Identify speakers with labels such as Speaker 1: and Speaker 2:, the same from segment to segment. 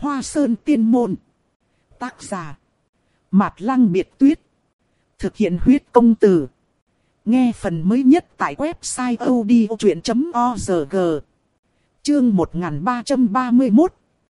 Speaker 1: Hoa Sơn Tiên Môn. Tác giả Mạt Lăng Biệt Tuyết. Thực hiện huyết công từ. Nghe phần mới nhất tại website odchuyện.org. Chương 1331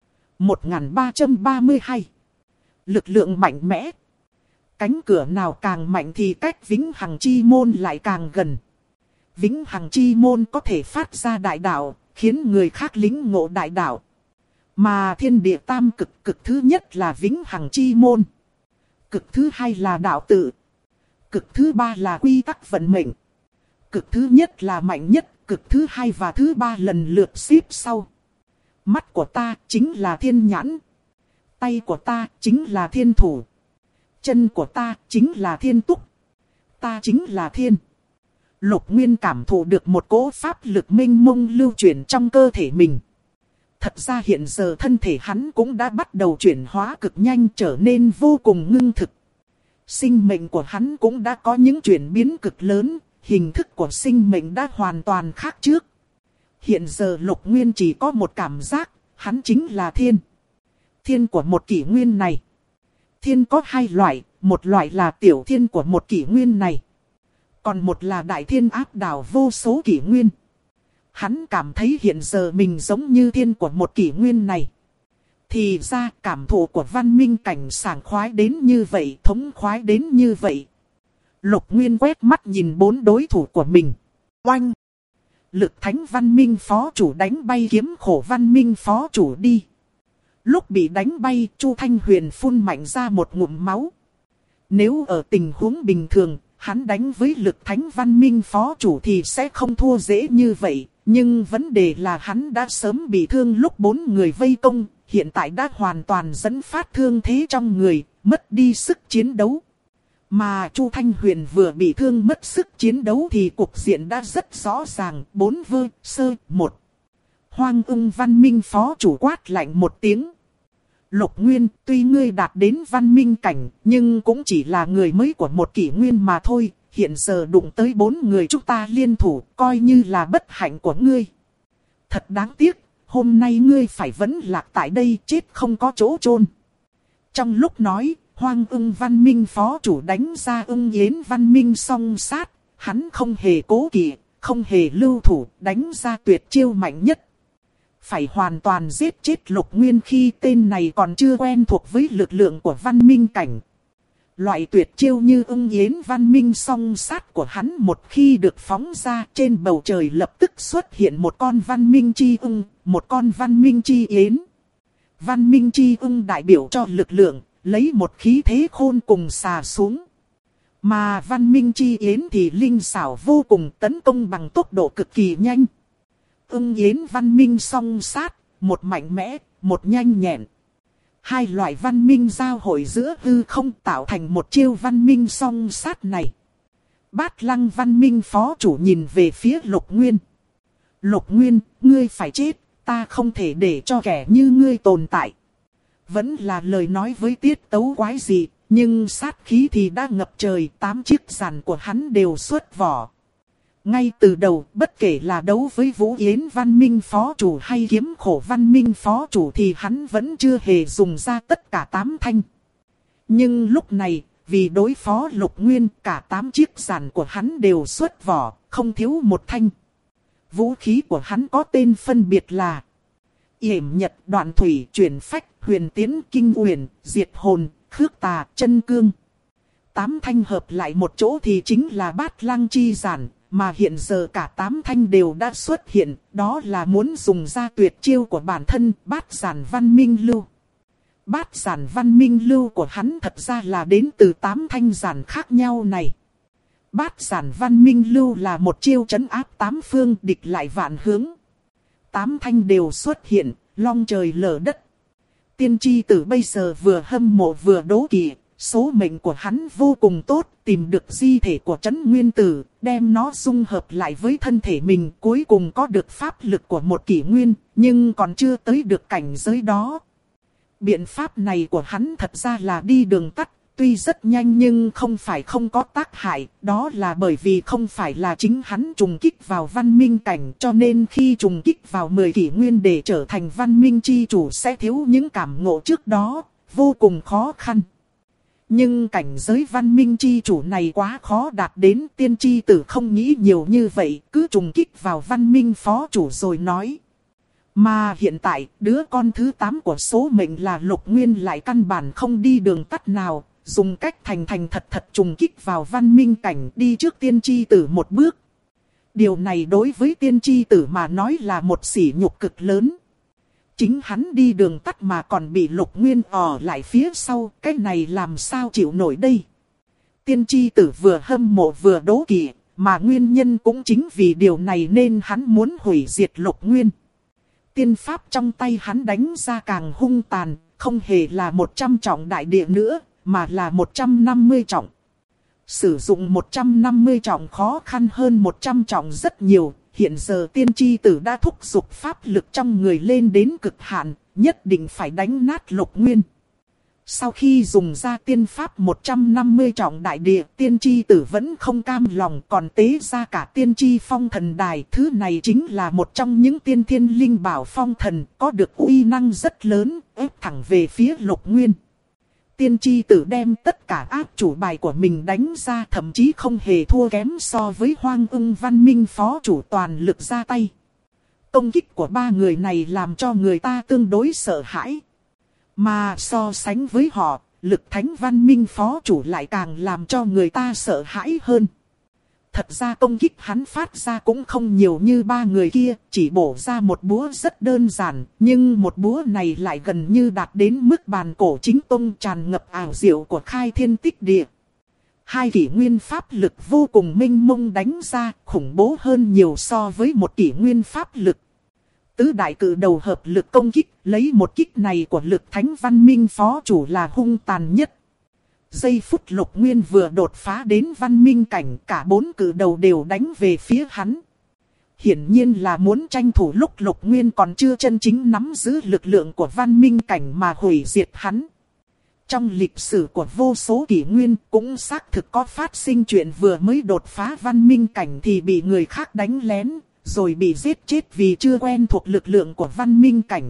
Speaker 1: 1332. Lực lượng mạnh mẽ. Cánh cửa nào càng mạnh thì cách Vĩnh Hằng Chi Môn lại càng gần. Vĩnh Hằng Chi Môn có thể phát ra đại đạo, khiến người khác lĩnh ngộ đại đạo. Mà thiên địa tam cực, cực thứ nhất là Vĩnh Hằng Chi Môn. Cực thứ hai là đạo tự. Cực thứ ba là quy tắc vận mệnh. Cực thứ nhất là mạnh nhất, cực thứ hai và thứ ba lần lượt xếp sau. Mắt của ta chính là thiên nhãn. Tay của ta chính là thiên thủ. Chân của ta chính là thiên túc. Ta chính là thiên. Lục Nguyên cảm thụ được một cỗ pháp lực mênh mông lưu chuyển trong cơ thể mình. Thật ra hiện giờ thân thể hắn cũng đã bắt đầu chuyển hóa cực nhanh, trở nên vô cùng ngưng thực. Sinh mệnh của hắn cũng đã có những chuyển biến cực lớn, hình thức của sinh mệnh đã hoàn toàn khác trước. Hiện giờ Lục Nguyên chỉ có một cảm giác, hắn chính là thiên. Thiên của một kỷ nguyên này. Thiên có hai loại, một loại là tiểu thiên của một kỷ nguyên này. Còn một là đại thiên áp đảo vô số kỷ nguyên. Hắn cảm thấy hiện giờ mình giống như thiên của một kỷ nguyên này. Thì ra cảm thụ của văn minh cảnh sảng khoái đến như vậy, thống khoái đến như vậy. Lục Nguyên quét mắt nhìn bốn đối thủ của mình. Oanh! Lực thánh văn minh phó chủ đánh bay kiếm khổ văn minh phó chủ đi. Lúc bị đánh bay, Chu Thanh Huyền phun mạnh ra một ngụm máu. Nếu ở tình huống bình thường, hắn đánh với lực thánh văn minh phó chủ thì sẽ không thua dễ như vậy. Nhưng vấn đề là hắn đã sớm bị thương lúc 4 người vây công, hiện tại đã hoàn toàn dẫn phát thương thế trong người, mất đi sức chiến đấu. Mà Chu Thanh Huyền vừa bị thương mất sức chiến đấu thì cục diện đã rất rõ ràng, 4-1. Hoang Ưng văn minh phó chủ quát lạnh một tiếng. Lục Nguyên, tuy ngươi đạt đến văn minh cảnh, nhưng cũng chỉ là người mới của một kỷ nguyên mà thôi. Hiện giờ đụng tới 4 người chúng ta liên thủ, coi như là bất hạnh của ngươi. Thật đáng tiếc, hôm nay ngươi phải vẫn lạc tại đây, chết không có chỗ chôn. Trong lúc nói, Hoang Ưng văn minh phó chủ đánh ra Ưng Yến văn minh song sát. Hắn không hề cố kỵ, không hề lưu thủ, đánh ra tuyệt chiêu mạnh nhất. Phải hoàn toàn giết chết Lục Nguyên khi tên này còn chưa quen thuộc với lực lượng của văn minh cảnh. Loại tuyệt chiêu như Ưng Yến văn minh song sát của hắn một khi được phóng ra, trên bầu trời lập tức xuất hiện một con văn minh chi ưng, một con văn minh chi yến. Văn minh chi ưng đại biểu cho lực lượng, lấy một khí thế khôn cùng xà xuống. Mà văn minh chi yến thì linh xảo vô cùng, tấn công bằng tốc độ cực kỳ nhanh. Ưng Yến văn minh song sát, một mạnh mẽ, một nhanh nhẹn. Hai loại văn minh giao hội giữa hư không tạo thành một chiêu văn minh song sát này. Bát Lăng văn minh phó chủ nhìn về phía Lục Nguyên. Lục Nguyên, ngươi phải chết, ta không thể để cho kẻ như ngươi tồn tại. Vẫn là lời nói với tiết tấu quái dị, nhưng sát khí thì đã ngập trời, 8 chiếc giàn của hắn đều xuất vỏ. Ngay từ đầu, bất kể là đấu với Vũ Yến văn minh phó chủ hay kiếm khổ văn minh phó chủ thì hắn vẫn chưa hề dùng ra tất cả 8 thanh. Nhưng lúc này, vì đối phó Lục Nguyên, cả 8 chiếc giàn của hắn đều xuất vỏ, không thiếu một thanh. Vũ khí của hắn có tên phân biệt là Yểm Nhật, Đoạn Thủy, Chuyển Phách, Huyền Tiến, Kinh Uyển, Diệt Hồn, Khước Tà, Chân Cương. 8 thanh hợp lại một chỗ thì chính là Bát Lăng chi giản. Mà hiện giờ cả 8 thanh đều đã xuất hiện, đó là muốn dùng ra tuyệt chiêu của bản thân, Bát Giản Văn Minh Lưu. Bát Giản Văn Minh Lưu của hắn thật ra là đến từ 8 thanh giản khác nhau này. Bát Giản Văn Minh Lưu là một chiêu trấn áp 8 phương, địch lại vạn hướng. 8 thanh đều xuất hiện, long trời lở đất. Tiên tri tử bây giờ vừa hâm mộ vừa đố kỵ. Số mệnh của hắn vô cùng tốt, tìm được di thể của Trấn Nguyên Tử, đem nó dung hợp lại với thân thể mình, cuối cùng có được pháp lực của một kỷ nguyên, nhưng còn chưa tới được cảnh giới đó. Biện pháp này của hắn thật ra là đi đường tắt, tuy rất nhanh nhưng không phải không có tác hại, đó là bởi vì không phải là chính hắn trùng kích vào văn minh cảnh, cho nên khi trùng kích vào 10 kỷ nguyên để trở thành văn minh chi chủ sẽ thiếu những cảm ngộ trước đó, vô cùng khó khăn. Nhưng cảnh giới văn minh chi chủ này quá khó đạt đến, tiên tri tử không nghĩ nhiều như vậy, cứ trùng kích vào văn minh phó chủ rồi nói. Mà hiện tại, đứa con thứ 8 của số mệnh là Lục Nguyên lại căn bản không đi đường tắt nào, dùng cách thành thật trùng kích vào văn minh cảnh đi trước tiên tri tử một bước. Điều này đối với tiên tri tử mà nói là một sỉ nhục cực lớn. Chính hắn đi đường tắt mà còn bị Lục Nguyên lại phía sau, cái này làm sao chịu nổi đây. Tiên tri tử vừa hâm mộ vừa đố kỵ, mà nguyên nhân cũng chính vì điều này nên hắn muốn hủy diệt Lục Nguyên. Tiên pháp trong tay hắn đánh ra càng hung tàn, không hề là 100 trọng đại địa nữa, mà là 150 trọng. Sử dụng 150 trọng khó khăn hơn 100 trọng rất nhiều, hiện giờ tiên tri tử đã thúc giục pháp lực trong người lên đến cực hạn, nhất định phải đánh nát Lục Nguyên. Sau khi dùng ra tiên pháp 150 trọng đại địa, tiên tri tử vẫn không cam lòng còn tế ra cả tiên tri phong thần đài. Thứ này chính là một trong những tiên thiên linh bảo phong thần, có được uy năng rất lớn, ép thẳng về phía Lục Nguyên. Tiên tri tử đem tất cả áp chủ bài của mình đánh ra, thậm chí không hề thua kém so với Hoang Ưng văn minh phó chủ, toàn lực ra tay. Công kích của ba người này làm cho người ta tương đối sợ hãi. Mà so sánh với họ, Lực Thánh văn minh phó chủ lại càng làm cho người ta sợ hãi hơn. Thật ra công kích hắn phát ra cũng không nhiều như ba người kia, chỉ bổ ra một búa rất đơn giản, nhưng một búa này lại gần như đạt đến mức bàn cổ chính tông, tràn ngập ảo diệu của khai thiên tích địa. Hai kỷ nguyên pháp lực vô cùng mênh mông đánh ra, khủng bố hơn nhiều so với một kỷ nguyên pháp lực. Tứ đại cử đầu hợp lực công kích, lấy một kích này của Lực Thánh văn minh phó chủ là hung tàn nhất. Giây phút Lục Nguyên vừa đột phá đến văn minh cảnh, cả 4 cử đầu đều đánh về phía hắn. Hiển nhiên là muốn tranh thủ lúc Lục Nguyên còn chưa chân chính nắm giữ lực lượng của văn minh cảnh mà hủy diệt hắn. Trong lịch sử của vô số kỷ nguyên cũng xác thực có phát sinh chuyện vừa mới đột phá văn minh cảnh thì bị người khác đánh lén, rồi bị giết chết vì chưa quen thuộc lực lượng của văn minh cảnh.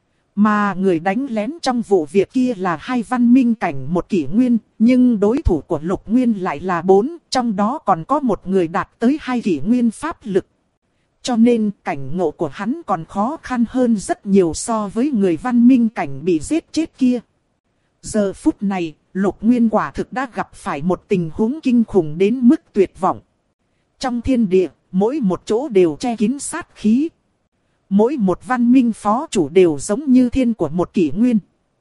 Speaker 1: Mà người đánh lén trong vụ việc kia là 2 văn minh cảnh 1 kỷ nguyên, nhưng đối thủ của Lục Nguyên lại là 4, trong đó còn có một người đạt tới 2 kỷ nguyên pháp lực. Cho nên cảnh ngộ của hắn còn khó khăn hơn rất nhiều so với người văn minh cảnh bị giết chết kia. Giờ phút này, Lục Nguyên quả thực đã gặp phải một tình huống kinh khủng đến mức tuyệt vọng. Trong thiên địa, mỗi một chỗ đều che kín sát khí. Mỗi một văn minh phó chủ đều giống như thiên của một kỷ nguyên.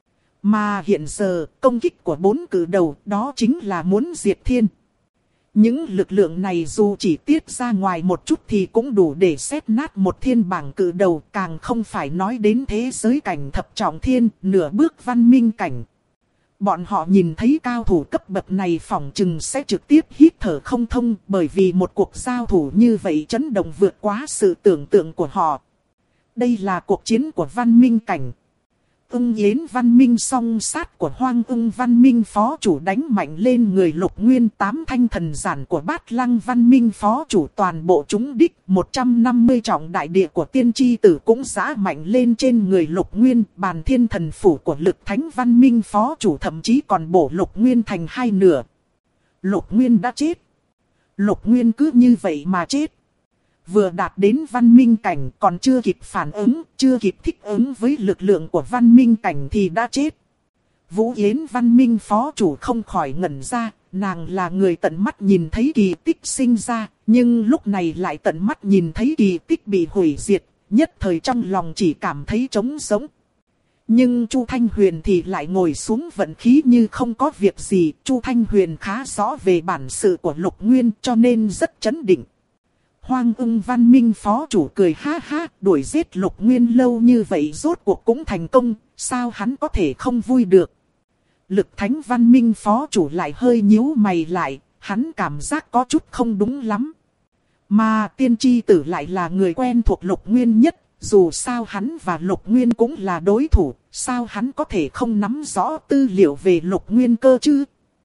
Speaker 1: Mà hiện giờ, công kích của 4 cử đầu đó chính là muốn diệt thiên. Những lực lượng này dù chỉ tiết ra ngoài một chút thì cũng đủ để xếp nát một thiên bảng cử đầu, càng không phải nói đến thế giới cảnh thập trọng thiên, nửa bước văn minh cảnh. Bọn họ nhìn thấy cao thủ cấp bậc này phỏng chừng sẽ trực tiếp hít thở không thông, bởi vì một cuộc giao thủ như vậy chấn động vượt quá sự tưởng tượng của họ. Đây là cuộc chiến của văn minh cảnh. Ưng Yến văn minh song sát của Hoang Ưng văn minh phó chủ đánh mạnh lên người Lục Nguyên. 8 thanh thần giản của Bát Lăng văn minh phó chủ toàn bộ trúng đích. 150 trọng đại địa của tiên tri tử cũng giã mạnh lên trên người Lục Nguyên. Bàn thiên thần phủ của Lực Thánh văn minh phó chủ thậm chí còn bổ Lục Nguyên thành 2 nửa. Lục Nguyên đã chết. Lục Nguyên cứ như vậy mà chết. Vừa đạt đến văn minh cảnh còn chưa kịp phản ứng, chưa kịp thích ứng với lực lượng của văn minh cảnh thì đã chết. Vũ Yến văn minh phó chủ không khỏi ngẩn ra, nàng là người tận mắt nhìn thấy kỳ tích sinh ra, nhưng lúc này lại tận mắt nhìn thấy kỳ tích bị hủy diệt, nhất thời trong lòng chỉ cảm thấy trống rỗng. Nhưng Chu Thanh Huyền thì lại ngồi xuống vận khí như không có việc gì. Chu Thanh Huyền khá rõ về bản sự của Lục Nguyên cho nên rất chấn định. Hoang Ưng văn minh phó chủ cười ha ha, đuổi giết Lục Nguyên lâu như vậy rốt cuộc cũng thành công, sao hắn có thể không vui được. Lực Thánh văn minh phó chủ lại hơi nhíu mày lại, hắn cảm giác có chút không đúng lắm. Mà tiên tri tử lại là người quen thuộc Lục Nguyên nhất, dù sao hắn và Lục Nguyên cũng là đối thủ, sao hắn có thể không nắm rõ tư liệu về Lục Nguyên cơ chứ.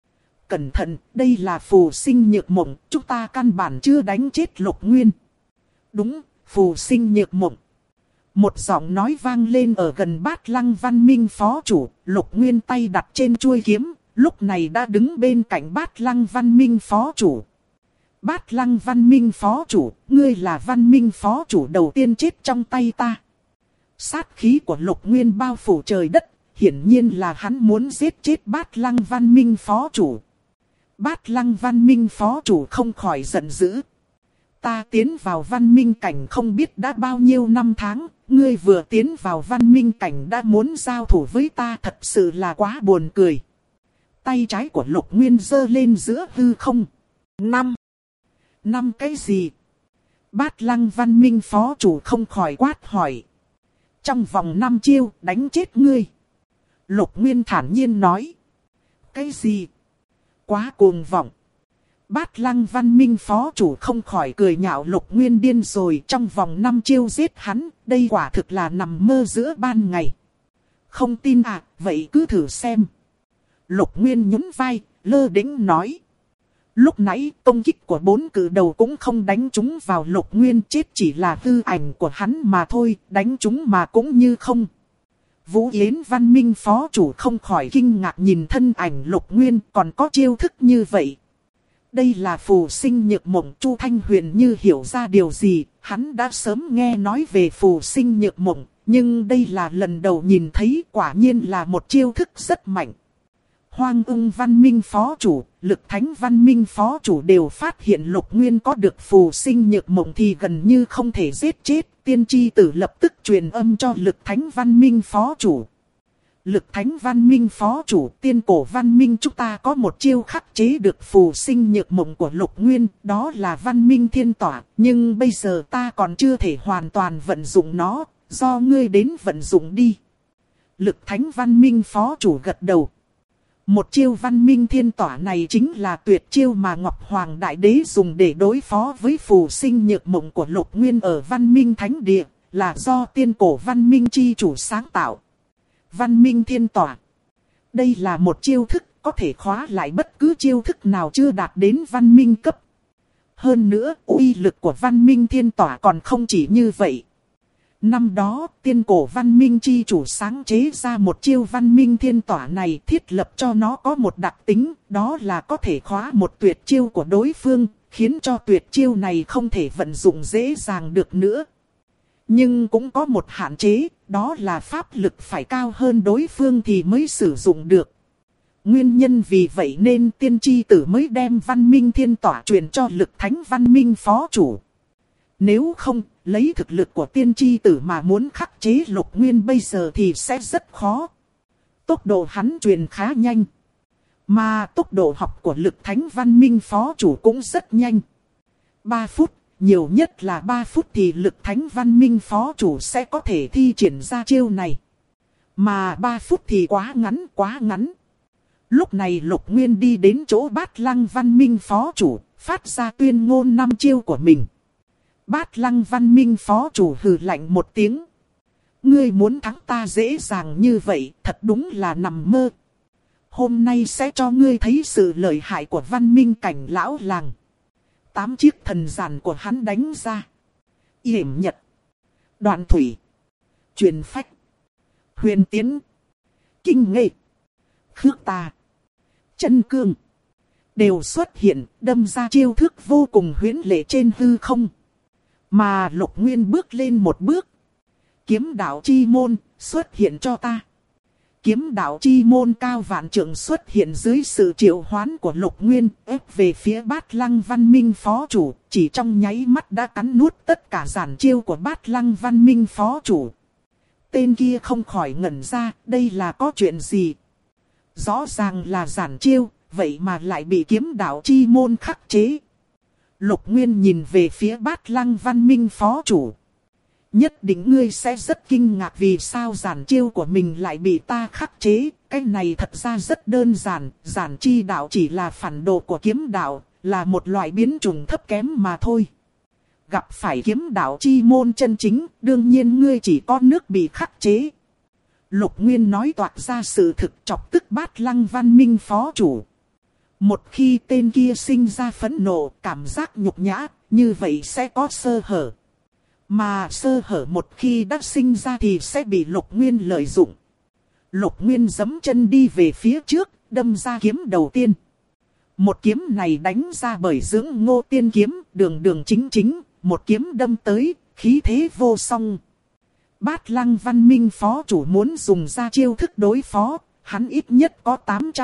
Speaker 1: cẩn thận, đây là phù sinh nhược mộng, chúng ta căn bản chưa đánh chết Lục Nguyên. Đúng, phù sinh nhược mộng. Một giọng nói vang lên ở gần Bát Lăng Văn Minh phó chủ, Lục Nguyên tay đặt trên chuôi kiếm, lúc này đã đứng bên cạnh Bát Lăng Văn Minh phó chủ. Bát Lăng Văn Minh phó chủ, ngươi là Văn Minh phó chủ đầu tiên chết trong tay ta. Sát khí của Lục Nguyên bao phủ trời đất, hiển nhiên là hắn muốn giết chết Bát Lăng Văn Minh phó chủ. Bát Lăng Văn Minh phó chủ không khỏi giận dữ. Ta tiến vào văn minh cảnh không biết đã bao nhiêu năm tháng, ngươi vừa tiến vào văn minh cảnh đã muốn giao thủ với ta, thật sự là quá buồn cười. Tay trái của Lục Nguyên giơ lên giữa hư không. Năm cái gì? Bát Lăng Văn Minh phó chủ không khỏi quát hỏi. Trong vòng 5 chiêu đánh chết ngươi. Lục Nguyên thản nhiên nói. Cái gì? Quá cuồng vọng. Bát Lăng Văn Minh phó chủ không khỏi cười nhạo Lục Nguyên điên rồi, trong vòng 5 chiêu giết hắn, đây quả thực là nằm mơ giữa ban ngày. Không tin à, vậy cứ thử xem. Lục Nguyên nhún vai, lơ đễnh nói. Lúc nãy công kích của 4 cự đầu cũng không đánh trúng vào Lục Nguyên, chết chỉ là hư ảnh của hắn mà thôi, đánh trúng mà cũng như không. Vũ Yến Văn Minh phó chủ không khỏi kinh ngạc nhìn thân ảnh Lục Nguyên còn có chiêu thức như vậy. Đây là phù sinh nhược mộng. Chu Thanh Huyền như hiểu ra điều gì, hắn đã sớm nghe nói về phù sinh nhược mộng, nhưng đây là lần đầu nhìn thấy, quả nhiên là một chiêu thức rất mạnh. Hoang Ưng Văn Minh phó chủ, Lực Thánh Văn Minh phó chủ đều phát hiện Lục Nguyên có được phù sinh nhược mộng thì gần như không thể giết chết. Tiên tri tử lập tức truyền âm cho Lực Thánh Văn Minh phó chủ. Lực Thánh Văn Minh phó chủ, tiên cổ văn minh chúng ta có một chiêu khắc chế được phù sinh nhược mộng của Lục Nguyên, đó là Văn Minh Thiên Tỏa, nhưng bây giờ ta còn chưa thể hoàn toàn vận dụng nó, do ngươi đến vận dụng đi. Lực Thánh Văn Minh phó chủ gật đầu. Một chiêu Văn Minh Thiên Tỏa này chính là tuyệt chiêu mà Ngọc Hoàng Đại Đế dùng để đối phó với phù sinh nhược mộng của Lục Nguyên ở Văn Minh Thánh Địa, là do tiên cổ Văn Minh chi chủ sáng tạo. Văn Minh Thiên Tỏa. Đây là một chiêu thức có thể khóa lại bất cứ chiêu thức nào chưa đạt đến văn minh cấp. Hơn nữa, uy lực của Văn Minh Thiên Tỏa còn không chỉ như vậy. Năm đó, tiên cổ Văn Minh chi chủ sáng chế ra một chiêu Văn Minh Thiên Tỏa này, thiết lập cho nó có một đặc tính, đó là có thể khóa một tuyệt chiêu của đối phương, khiến cho tuyệt chiêu này không thể vận dụng dễ dàng được nữa. Nhưng cũng có một hạn chế, đó là pháp lực phải cao hơn đối phương thì mới sử dụng được. Nguyên nhân vì vậy nên tiên tri tử mới đem Văn Minh Thiên Tỏa truyền cho Lực Thánh Văn Minh phó chủ. Nếu không, lấy thực lực của tiên tri tử mà muốn khắc chế Lục Nguyên bây giờ thì sẽ rất khó. Tốc độ hắn truyền khá nhanh. Mà tốc độ học của Lực Thánh Văn Minh phó chủ cũng rất nhanh. 3 phút. Nhiều nhất là 3 phút thì Lực Thánh Văn Minh phó chủ sẽ có thể thi triển ra chiêu này. Mà 3 phút thì quá ngắn. Lúc này Lục Nguyên đi đến chỗ Bát Lăng Văn Minh phó chủ, phát ra tuyên ngôn 5 chiêu của mình. Bát Lăng Văn Minh phó chủ hừ lạnh một tiếng. Ngươi muốn thắng ta dễ dàng như vậy, thật đúng là nằm mơ. Hôm nay sẽ cho ngươi thấy sự lợi hại của Văn Minh cảnh lão làng. 8 chiếc thần giản của hắn đánh ra. Yểm Nhật, Đoạn Thủy, Truyền Phách, Huyền Tiến, Kinh Nghệ, Khước Tà, Chân Cương đều xuất hiện, đâm ra chiêu thức vô cùng huyễn lệ trên hư không. Mà Lục Nguyên bước lên một bước. Kiếm đạo chi môn, xuất hiện cho ta. Kiếm đạo chi môn cao vạn trượng xuất hiện dưới sự triệu hoán của Lục Nguyên, ép về phía Bát Lăng Văn Minh phó chủ, chỉ trong nháy mắt đã cắn nuốt tất cả giản chiêu của Bát Lăng Văn Minh phó chủ. Tên kia không khỏi ngẩn ra, đây là có chuyện gì? Rõ ràng là giản chiêu, vậy mà lại bị kiếm đạo chi môn khắc chế. Lục Nguyên nhìn về phía Bát Lăng Văn Minh phó chủ. Nhất định ngươi sẽ rất kinh ngạc vì sao giản chiêu của mình lại bị ta khắc chế. Cái này thật ra rất đơn giản, giản chi đạo chỉ là phản đồ của kiếm đạo, là một loại biến chủng thấp kém mà thôi. Gặp phải kiếm đạo chi môn chân chính, đương nhiên ngươi chỉ có nước bị khắc chế. Lục Nguyên nói toạc ra sự thực, chọc tức Bát Lăng Văn Minh phó chủ. Một khi tên kia sinh ra phẫn nộ, cảm giác nhục nhã, như vậy sẽ có sơ hở. Mà sơ hở một khi đã sinh ra thì sẽ bị Lục Nguyên lợi dụng. Lục Nguyên giẫm chân đi về phía trước, đâm ra kiếm đầu tiên. Một kiếm này đánh ra bởi Dưỡng Ngô Tiên kiếm, đường đường chính chính, một kiếm đâm tới, khí thế vô song. Bát Lăng Văn Minh phó chủ muốn dùng ra chiêu thức đối phó, hắn ít nhất có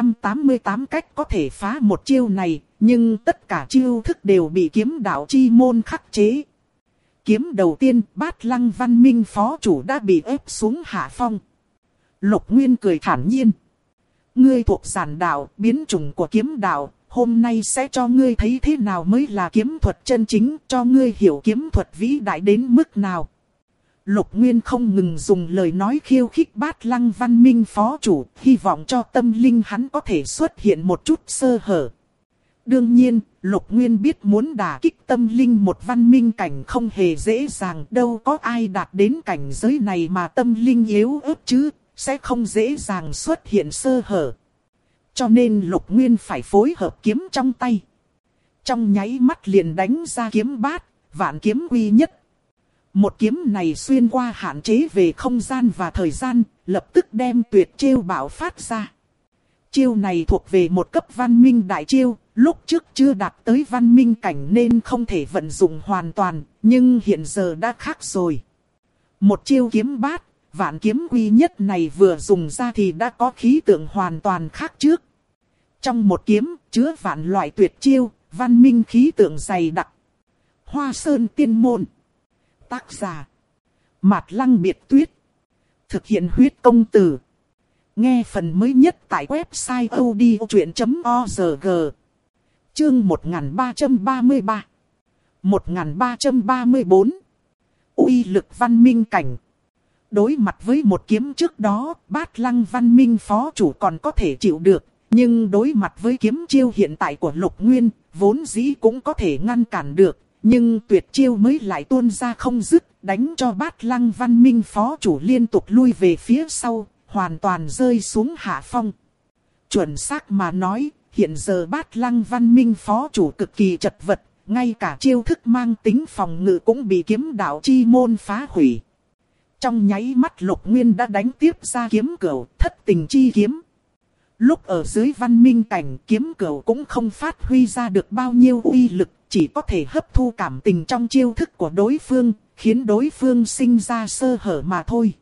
Speaker 1: 888 cách có thể phá một chiêu này, nhưng tất cả chiêu thức đều bị kiếm đạo chi môn khắc chế. Kiếm đầu tiên, Bát Lăng Văn Minh phó chủ đã bị ép xuống hạ phong. Lục Nguyên cười thản nhiên. Ngươi thuộc giản đạo, biến chủng của kiếm đạo, hôm nay sẽ cho ngươi thấy thế nào mới là kiếm thuật chân chính, cho ngươi hiểu kiếm thuật vĩ đại đến mức nào. Lục Nguyên không ngừng dùng lời nói khiêu khích Bát Lăng Văn Minh phó chủ, hy vọng cho tâm linh hắn có thể xuất hiện một chút sơ hở. Đương nhiên, Lục Nguyên biết muốn đả kích tâm linh một văn minh cảnh không hề dễ dàng, đâu có ai đạt đến cảnh giới này mà tâm linh yếu ớt chứ, sẽ không dễ dàng xuất hiện sơ hở. Cho nên Lục Nguyên phải phối hợp kiếm trong tay. Trong nháy mắt liền đánh ra kiếm bát, vạn kiếm quy nhất. Một kiếm này xuyên qua hạn chế về không gian và thời gian, lập tức đem tuyệt chiêu bạo phát ra. Chiêu này thuộc về một cấp văn minh đại chiêu, lúc trước chưa đạt tới văn minh cảnh nên không thể vận dụng hoàn toàn, nhưng hiện giờ đã khác rồi. Một chiêu kiếm bát, vạn kiếm quy nhất này vừa dùng ra thì đã có khí tượng hoàn toàn khác trước. Trong một kiếm, chứa vạn loại tuyệt chiêu, văn minh khí tượng dày đặc. Hoa Sơn Tiên Môn. Tác giả: Mạt Lăng Biệt Tuyết. Thực hiện huyết công từ. Nghe phần mới nhất tại website odchuyện.org. Chương 1333. 1334. Uy lực văn minh cảnh. Đối mặt với một kiếm trước đó, Bát Lăng Văn Minh phó chủ còn có thể chịu được. Nhưng đối mặt với kiếm chiêu hiện tại của Lục Nguyên, vốn dĩ cũng có thể ngăn cản được. Nhưng tuyệt chiêu mới lại tuôn ra không dứt, đánh cho Bát Lăng Văn Minh phó chủ liên tục lui về phía sau, hoàn toàn rơi xuống hạ phong. Chuẩn xác mà nói, hiện giờ Bát Lăng Văn Minh phó chủ cực kỳ chật vật, ngay cả chiêu thức mang tính phòng ngự cũng bị kiếm đạo chi môn phá hủy. Trong nháy mắt Lục Nguyên đã đánh tiếp ra kiếm cửu, Thất Tình Chi kiếm. Lúc ở dưới văn minh cảnh, kiếm cửu cũng không phát huy ra được bao nhiêu uy lực, chỉ có thể hấp thu cảm tình trong chiêu thức của đối phương, khiến đối phương sinh ra sơ hở mà thôi.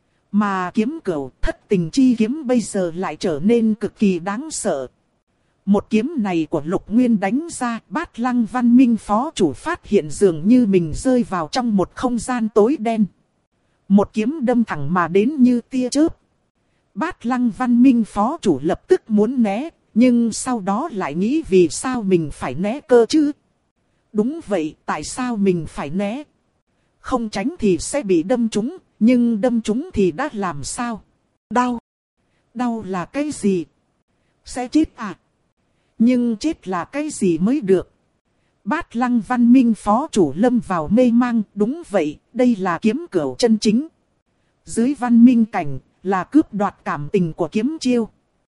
Speaker 1: Mà kiếm cửu, Thất Tình Chi kiếm bây giờ lại trở nên cực kỳ đáng sợ. Một kiếm này của Lục Nguyên đánh ra, Bát Lăng Văn Minh phó chủ phát hiện dường như mình rơi vào trong một không gian tối đen. Một kiếm đâm thẳng mà đến như tia chớp. Bát Lăng Văn Minh phó chủ lập tức muốn né, nhưng sau đó lại nghĩ vì sao mình phải né cơ chứ? Đúng vậy, tại sao mình phải né? Không tránh thì sẽ bị đâm trúng, nhưng đâm trúng thì đã làm sao? Đau. Đau là cái gì? Sẽ chết à? Nhưng chết là cái gì mới được? Bát Lăng Văn Minh phó chủ lâm vào mê mang, đúng vậy, đây là kiếm cửu chân chính. Dưới văn minh cảnh là cướp đoạt cảm tình của kiếm chiêu.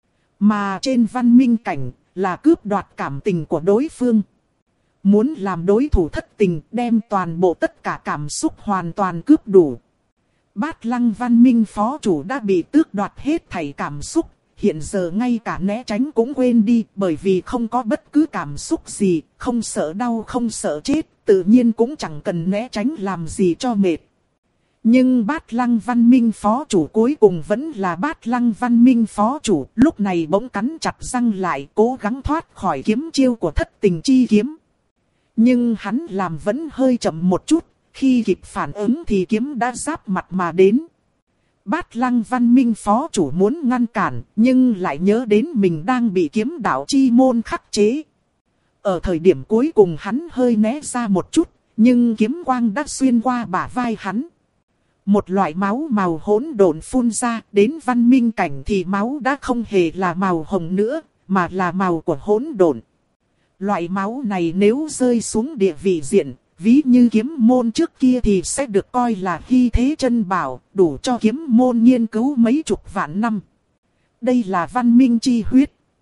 Speaker 1: Mà trên văn minh cảnh là cướp đoạt cảm tình của đối phương. Muốn làm đối thủ thất tình, đem toàn bộ tất cả cảm xúc hoàn toàn cướp đủ. Bát Lăng Văn Minh phó chủ đã bị tước đoạt hết thảy cảm xúc. Hiện giờ ngay cả né tránh cũng quên đi, bởi vì không có bất cứ cảm xúc gì, không sợ đau không sợ chết, tự nhiên cũng chẳng cần né tránh làm gì cho mệt. Nhưng Bát Lăng Văn Minh phó chủ cuối cùng vẫn là Bát Lăng Văn Minh phó chủ, lúc này bỗng cắn chặt răng lại, cố gắng thoát khỏi kiếm chiêu của Thất Tình Chi kiếm. Nhưng hắn làm vẫn hơi chậm một chút, khi kịp phản ứng thì kiếm đã giáp mặt mà đến. Bát Lăng Văn Minh phó chủ muốn ngăn cản, nhưng lại nhớ đến mình đang bị kiếm đạo chi môn khắc chế. Ở thời điểm cuối cùng hắn hơi né ra một chút, nhưng kiếm quang đã xuyên qua bả vai hắn. Một loại máu màu hỗn độn phun ra, đến văn minh cảnh thì máu đã không hề là màu hồng nữa, mà là màu của hỗn độn. Loại máu này nếu rơi xuống địa vị diện, ví như kiếm môn trước kia thì sẽ được coi là hy thế chân bảo, đủ cho kiếm môn nghiên cứu mấy chục vạn năm. Đây là văn minh chi huyết.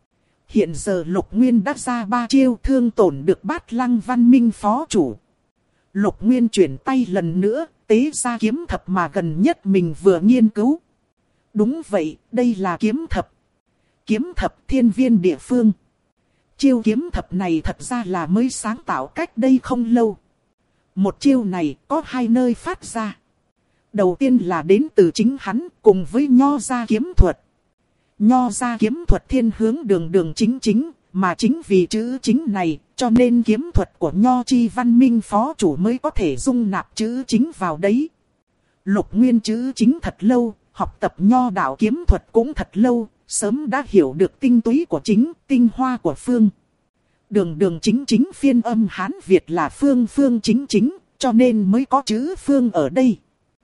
Speaker 1: hiện giờ Lục Nguyên đã ra 3 chiêu thương tổn được Bát Lăng Văn Minh phó chủ. Lục Nguyên chuyển tay lần nữa, tế ra kiếm thập mà gần nhất mình vừa nghiên cứu. Đúng vậy, đây là kiếm thập. Kiếm thập thiên viên địa phương. Chiêu kiếm thập này thật ra là mới sáng tạo cách đây không lâu. Một chiêu này có 2 nơi phát ra. Đầu tiên là đến từ chính hắn cùng với Nho gia kiếm thuật. Nho gia kiếm thuật thiên hướng đường đường chính chính, mà chính vì chữ chính này, cho nên kiếm thuật của Nho chi Văn Minh phó chủ mới có thể dung nạp chữ chính vào đấy. Lục Nguyên chữ chính thật lâu, học tập Nho đạo kiếm thuật cũng thật lâu, sớm đã hiểu được tinh túy của chính, tinh hoa của phương. Đường đường chính chính phiên âm Hán Việt là phương phương chính chính, cho nên mới có chữ phương ở đây.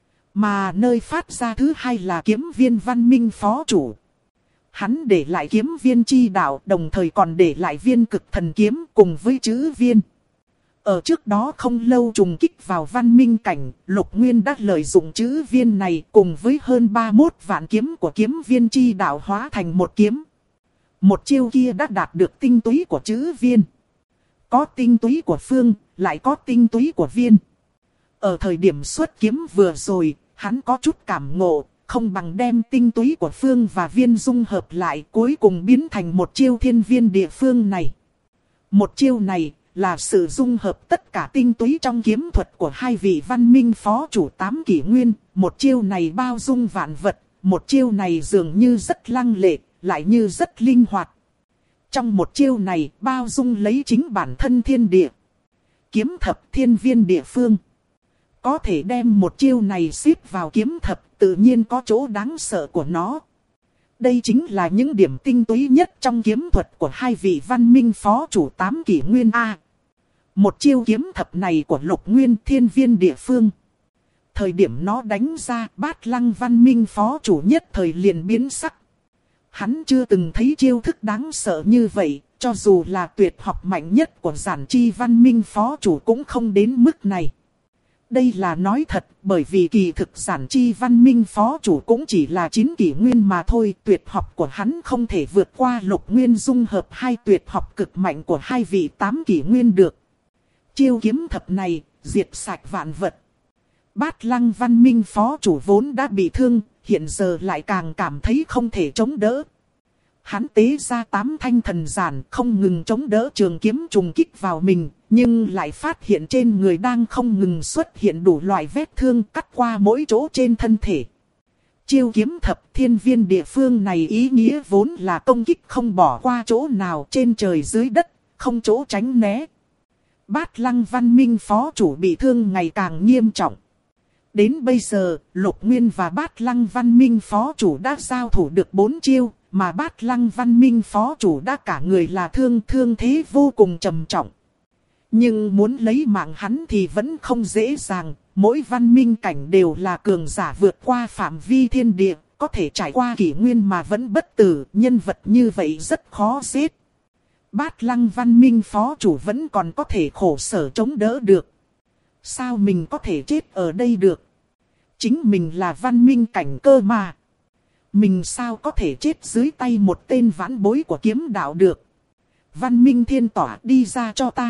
Speaker 1: Mà nơi phát ra thứ hai là kiếm viên Văn Minh phó chủ. Hắn để lại kiếm viên chi đạo, đồng thời còn để lại viên cực thần kiếm cùng với chữ viên. Ở trước đó không lâu trùng kích vào văn minh cảnh, Lục Nguyên đã lợi dụng chữ viên này cùng với hơn 31 vạn kiếm của kiếm viên chi đạo hóa thành một kiếm. Một chiêu kia đã đạt được tinh túy của chữ viên. Có tinh túy của phương, lại có tinh túy của viên. Ở thời điểm xuất kiếm vừa rồi, hắn có chút cảm ngộ, không bằng đem tinh túy của phương và viên dung hợp lại, cuối cùng biến thành một chiêu thiên viên địa phương này. Một chiêu này là sự dung hợp tất cả tinh túy trong kiếm thuật của 2 vị văn minh phó chủ 8 kỷ nguyên. Một chiêu này bao dung vạn vật, một chiêu này dường như rất lăng lệ, lại như rất linh hoạt. Trong một chiêu này bao dung lấy chính bản thân thiên địa. Kiếm thập thiên viên địa phương. Có thể đem một chiêu này xếp vào kiếm thập, tự nhiên có chỗ đáng sợ của nó. Đây chính là những điểm tinh túy nhất trong kiếm thuật của 2 vị văn minh phó chủ 8 kỷ nguyên A. Một chiêu kiếm thập này của Lục Nguyên thiên viên địa phương. Thời điểm nó đánh ra, Bát Lăng Văn Minh phó chủ nhất thời liền biến sắc. Hắn chưa từng thấy chiêu thức đáng sợ như vậy, cho dù là tuyệt học mạnh nhất của Giản Chi Văn Minh phó chủ cũng không đến mức này. Đây là nói thật, bởi vì kỳ thực Giản Chi Văn Minh phó chủ cũng chỉ là 9 kỷ nguyên mà thôi. Tuyệt học của hắn không thể vượt qua Lục Nguyên dung hợp 2 tuyệt học cực mạnh của 2 vị 8 kỷ nguyên được. Chiêu kiếm thập này, diệt sạch vạn vật. Bát Lăng Văn Minh phó chủ vốn đã bị thương, hiện giờ lại càng cảm thấy không thể chống đỡ. Hắn tế ra 8 thanh thần giản, không ngừng chống đỡ trường kiếm trùng kích vào mình, nhưng lại phát hiện trên người đang không ngừng xuất hiện đủ loại vết thương cắt qua mỗi chỗ trên thân thể. Chiêu kiếm thập thiên viên địa phương này ý nghĩa vốn là công kích không bỏ qua chỗ nào trên trời dưới đất, không chỗ tránh né. Bát Lăng Văn Minh phó chủ bị thương ngày càng nghiêm trọng. Đến bây giờ, Lục Nguyên và Bát Lăng Văn Minh phó chủ đã giao thủ được 4 chiêu, mà Bát Lăng Văn Minh phó chủ đã cả người là thương thế vô cùng trầm trọng. Nhưng muốn lấy mạng hắn thì vẫn không dễ dàng, mỗi văn minh cảnh đều là cường giả vượt qua phạm vi thiên địa, có thể trải qua kỷ nguyên mà vẫn bất tử, nhân vật như vậy rất khó giết. Bát Lăng Văn Minh phó chủ vẫn còn có thể khổ sở chống đỡ được. Sao mình có thể chết ở đây được? Chính mình là văn minh cảnh cơ mà. Mình sao có thể chết dưới tay một tên vãn bối của kiếm đạo được? Văn minh thiên tỏa đi ra cho ta.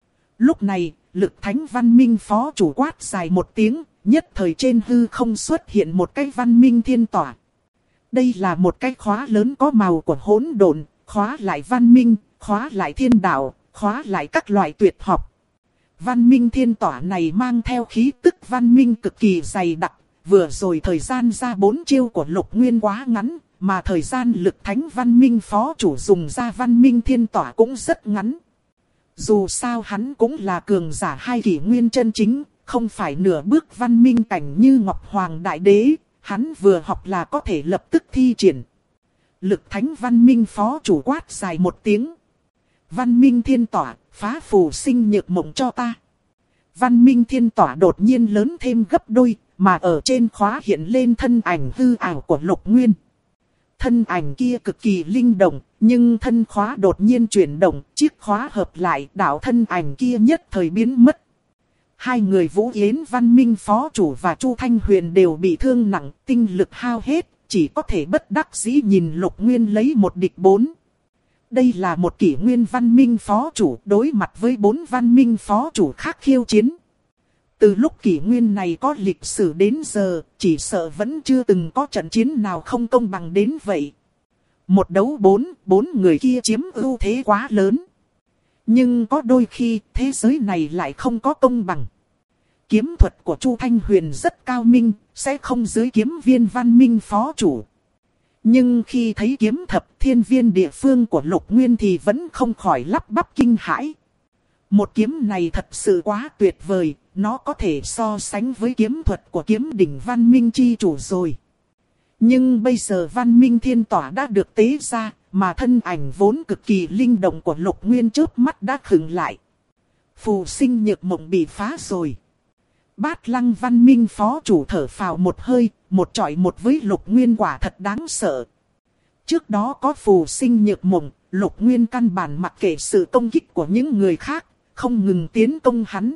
Speaker 1: Lúc này, Lực Thánh Văn Minh phó chủ quát dài một tiếng, nhất thời trên hư không xuất hiện một cái văn minh thiên tỏa. Đây là một cái khóa lớn có màu của hỗn độn, khóa lại văn minh, khóa lại thiên đạo, khóa lại các loại tuyệt học. Văn minh thiên tỏa này mang theo khí tức văn minh cực kỳ dày đặc. Vừa rồi thời gian ra 4 chiêu của Lục Nguyên quá ngắn, mà thời gian Lực Thánh Văn Minh phó chủ dùng ra văn minh thiên tỏa cũng rất ngắn. Dù sao hắn cũng là cường giả 2 kỷ nguyên chân chính, không phải nửa bước văn minh cảnh như Ngọc Hoàng Đại Đế, hắn vừa học là có thể lập tức thi triển. Lực Thánh Văn Minh phó chủ quát dài một tiếng. Văn minh thiên tỏa, phá phù sinh nhược mộng cho ta. Văn minh thiên tỏa đột nhiên lớn thêm gấp đôi, mà ở trên khóa hiện lên thân ảnh hư ảo của Lục Nguyên. Thân ảnh kia cực kỳ linh động, nhưng thân khóa đột nhiên chuyển động, chiếc khóa hợp lại, đạo thân ảnh kia nhất thời biến mất. 2 người Vũ Yến Văn Minh phó chủ và Chu Thanh Huyền đều bị thương nặng, tinh lực hao hết, chỉ có thể bất đắc dĩ nhìn Lục Nguyên lấy 1 địch 4. Đây là một kỷ nguyên văn minh phó chủ đối mặt với 4 văn minh phó chủ khác khiêu chiến. Từ lúc kỷ nguyên này có lịch sử đến giờ, chỉ sợ vẫn chưa từng có trận chiến nào không công bằng đến vậy. Một đấu 4 người kia chiếm ưu thế quá lớn. Nhưng có đôi khi thế giới này lại không có công bằng. Kiếm thuật của Chu Thanh Huyền rất cao minh, sẽ không dưới kiếm viên văn minh phó chủ. Nhưng khi thấy kiếm thập thiên viên địa phương của Lục Nguyên thì vẫn không khỏi lắp bắp kinh hãi. Một kiếm này thật sự quá tuyệt vời, nó có thể so sánh với kiếm thuật của kiếm đỉnh văn minh chi chủ rồi. Nhưng bây giờ văn minh thiên tỏa đã được tế ra, mà thân ảnh vốn cực kỳ linh động của Lục Nguyên chớp mắt đã khựng lại. Phù sinh nhược mộng bị phá rồi. Bát Lăng văn minh phó chủ thở phào một hơi, một chọi một với Lục Nguyên quả thật đáng sợ. Trước đó có phù sinh nhược mộng, Lục Nguyên căn bản mặc kệ sự công kích của những người khác, không ngừng tiến công hắn.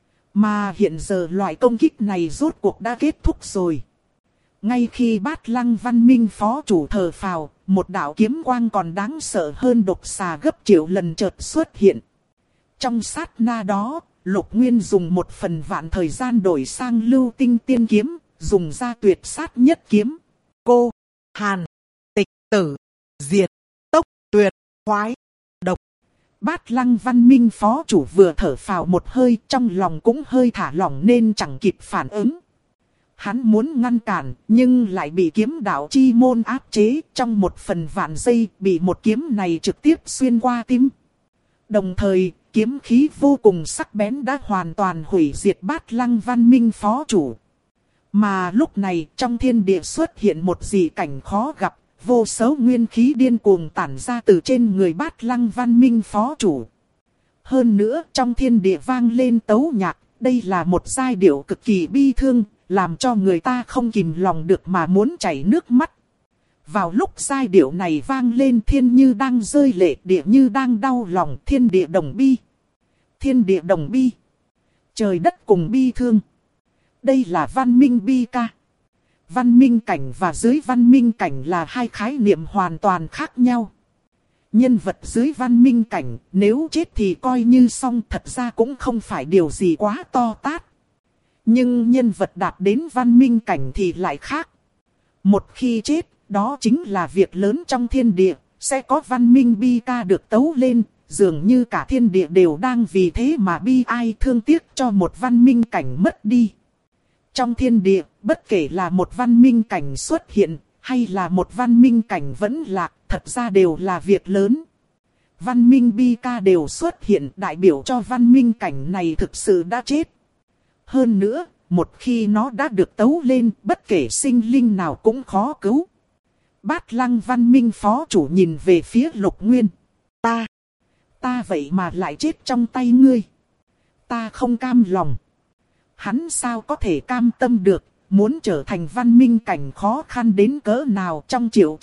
Speaker 1: Mà hiện giờ loại công kích này rốt cuộc đã kết thúc rồi. Ngay khi Bát Lăng văn minh phó chủ thở phào, một đạo kiếm quang còn đáng sợ hơn độc xà gấp triệu lần chợt xuất hiện. Trong sát na đó, Lục Nguyên dùng 1/1000 thời gian đổi sang Lưu Tinh tiên kiếm, dùng ra tuyệt sát nhất kiếm. Cô, Hàn, Tịch Tử, Diệt, Tốc, Tuyệt, Khoái, Độc. Bát Lăng văn minh phó chủ vừa thở phào một hơi, trong lòng cũng hơi thả lỏng nên chẳng kịp phản ứng. Hắn muốn ngăn cản, nhưng lại bị kiếm đạo chi môn áp chế, trong 1/1000 giây bị một kiếm này trực tiếp xuyên qua tim. Đồng thời, kiếm khí vô cùng sắc bén đã hoàn toàn hủy diệt Bát Lăng văn minh phó chủ. Mà lúc này trong thiên địa xuất hiện một dị cảnh khó gặp, vô số nguyên khí điên cuồng tản ra từ trên người Bát Lăng văn minh phó chủ. Hơn nữa trong thiên địa vang lên tấu nhạc, đây là một giai điệu cực kỳ bi thương, làm cho người ta không kìm lòng được mà muốn chảy nước mắt. Vào lúc giai điệu này vang lên, thiên như đang rơi lệ, địa như đang đau lòng, thiên địa đồng bi. Thiên địa đồng bi. Trời đất cùng bi thương. Đây là văn minh bi ca. Văn minh cảnh và dưới văn minh cảnh là hai khái niệm hoàn toàn khác nhau. Nhân vật dưới văn minh cảnh, nếu chết thì coi như xong, thật ra cũng không phải điều gì quá to tát. Nhưng nhân vật đạt đến văn minh cảnh thì lại khác. Một khi chết, đó chính là việc lớn trong thiên địa, sẽ có văn minh bi ca được tấu lên, dường như cả thiên địa đều đang vì thế mà bi ai thương tiếc cho một văn minh cảnh mất đi. Trong thiên địa, bất kể là một văn minh cảnh xuất hiện, hay là một văn minh cảnh vẫn lạc, thật ra đều là việc lớn. Văn minh bi ca đều xuất hiện, đại biểu cho văn minh cảnh này thực sự đã chết. Hơn nữa, một khi nó đã được tấu lên, bất kể sinh linh nào cũng khó cứu. Bát Lăng văn minh phó chủ nhìn về phía Lục Nguyên. Ta vậy mà lại chết trong tay ngươi. Ta không cam lòng. Hắn sao có thể cam tâm được, muốn trở thành văn minh cảnh khó khăn đến cỡ nào, trong triệu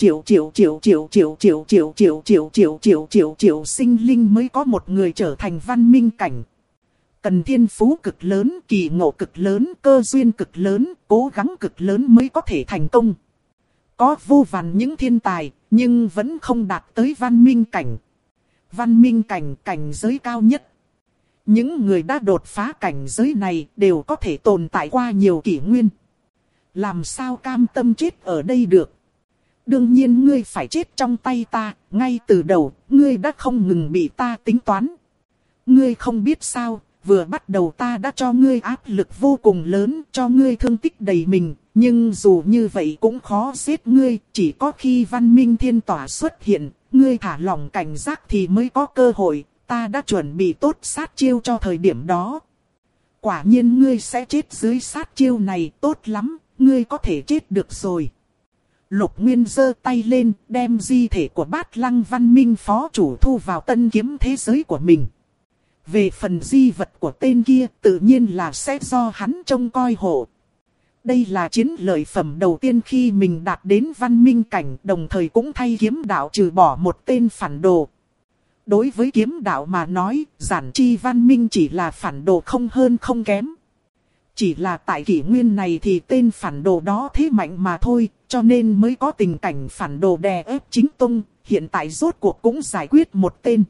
Speaker 1: sinh linh mới có một người trở thành văn minh cảnh. Cần thiên phú cực lớn, kỳ ngộ cực lớn, cơ duyên cực lớn, cố gắng cực lớn mới có thể thành công. Có vô vàn những thiên tài, nhưng vẫn không đạt tới văn minh cảnh. Văn minh cảnh, cảnh giới cao nhất. Những người đã đột phá cảnh giới này đều có thể tồn tại qua nhiều kỷ nguyên. Làm sao cam tâm chết ở đây được? Đương nhiên ngươi phải chết trong tay ta, ngay từ đầu, ngươi đã không ngừng bị ta tính toán. Ngươi không biết sao, vừa bắt đầu ta đã cho ngươi áp lực vô cùng lớn, cho ngươi thương tích đầy mình. Nhưng dù như vậy cũng khó giết ngươi, chỉ có khi văn minh thiên tỏa xuất hiện, ngươi thả lòng cảnh giác thì mới có cơ hội, ta đã chuẩn bị tốt sát chiêu cho thời điểm đó. Quả nhiên ngươi sẽ chết dưới sát chiêu này, tốt lắm, ngươi có thể chết được rồi. Lục Nguyên giơ tay lên, đem di thể của Bát Lăng văn minh phó chủ thu vào tân kiếm thế giới của mình. Về phần di vật của tên kia, tự nhiên là sẽ do hắn trông coi hộ. Đây là chiến lợi phẩm đầu tiên khi mình đạt đến văn minh cảnh, đồng thời cũng thay kiếm đạo trừ bỏ một tên phản đồ. Đối với kiếm đạo mà nói, giản chi văn minh chỉ là phản đồ không hơn không kém. Chỉ là tại kỷ nguyên này thì tên phản đồ đó thế mạnh mà thôi, cho nên mới có tình cảnh phản đồ đè ép chính tông. hiện tại rốt cuộc cũng giải quyết một tên.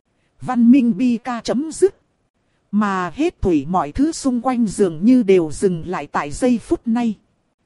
Speaker 1: Văn minh bi ca chấm dứt. Mà hết thảy mọi thứ xung quanh dường như đều dừng lại tại giây phút này.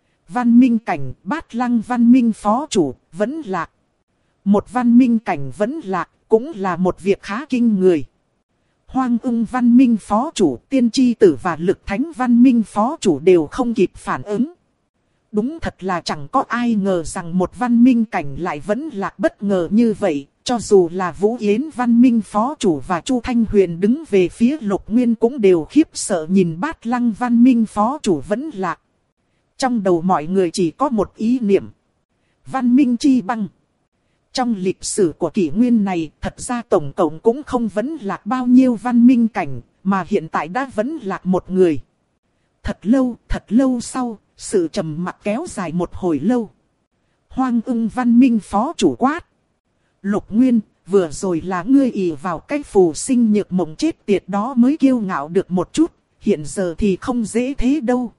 Speaker 1: Văn minh cảnh, Bát Lăng văn minh phó chủ, vẫn lạc. Một văn minh cảnh vẫn lạc, cũng là một việc khá kinh người. Hoang Ưng văn minh phó chủ, Tiên Tri Tử và Lực Thánh văn minh phó chủ đều không kịp phản ứng. Đúng thật là chẳng có ai ngờ rằng một văn minh cảnh lại vẫn lạc bất ngờ như vậy. Cho dù là Vũ Yến văn minh phó chủ và Chu Thanh Huyền đứng về phía Lục Nguyên cũng đều khiếp sợ nhìn Bát Lăng văn minh phó chủ vẫn lạc. Trong đầu mọi người chỉ có một ý niệm. Văn minh chi băng. Trong lịch sử của kỷ nguyên này, thật ra tổng cộng cũng không vấn lạc bao nhiêu văn minh cảnh, mà hiện tại đã vấn lạc một người. Thật lâu sau, sự trầm mặc kéo dài một hồi lâu. Hoang Ưng văn minh phó chủ quát. Lục Nguyên, vừa rồi là ngươi ỷ vào cái phù sinh nhược mộng chết tiệt đó mới kiêu ngạo được một chút, hiện giờ thì không dễ thế đâu.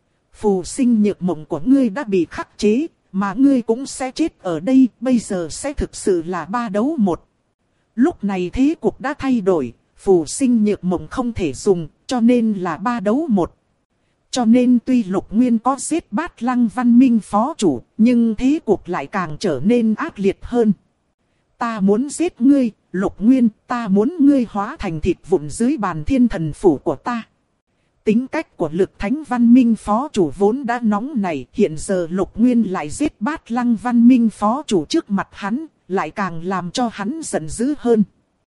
Speaker 1: Phù sinh nhược mộng của ngươi đã bị khắc chế, mà ngươi cũng sẽ chết ở đây, bây giờ sẽ thực sự là 3 đấu 1. Lúc này thế cục đã thay đổi, phù sinh nhược mộng không thể dùng, cho nên là 3 đấu 1. Cho nên tuy Lục Nguyên có giết Bát Lăng văn minh phó chủ, nhưng thế cục lại càng trở nên ác liệt hơn. Ta muốn giết ngươi, Lục Nguyên, ta muốn ngươi hóa thành thịt vụn dưới bàn thiên thần phủ của ta. Tính cách của Lực Thánh văn minh phó chủ vốn đã nóng này, hiện giờ Lục Nguyên lại giết Bát Lăng văn minh phó chủ trước mặt hắn, lại càng làm cho hắn giận dữ hơn.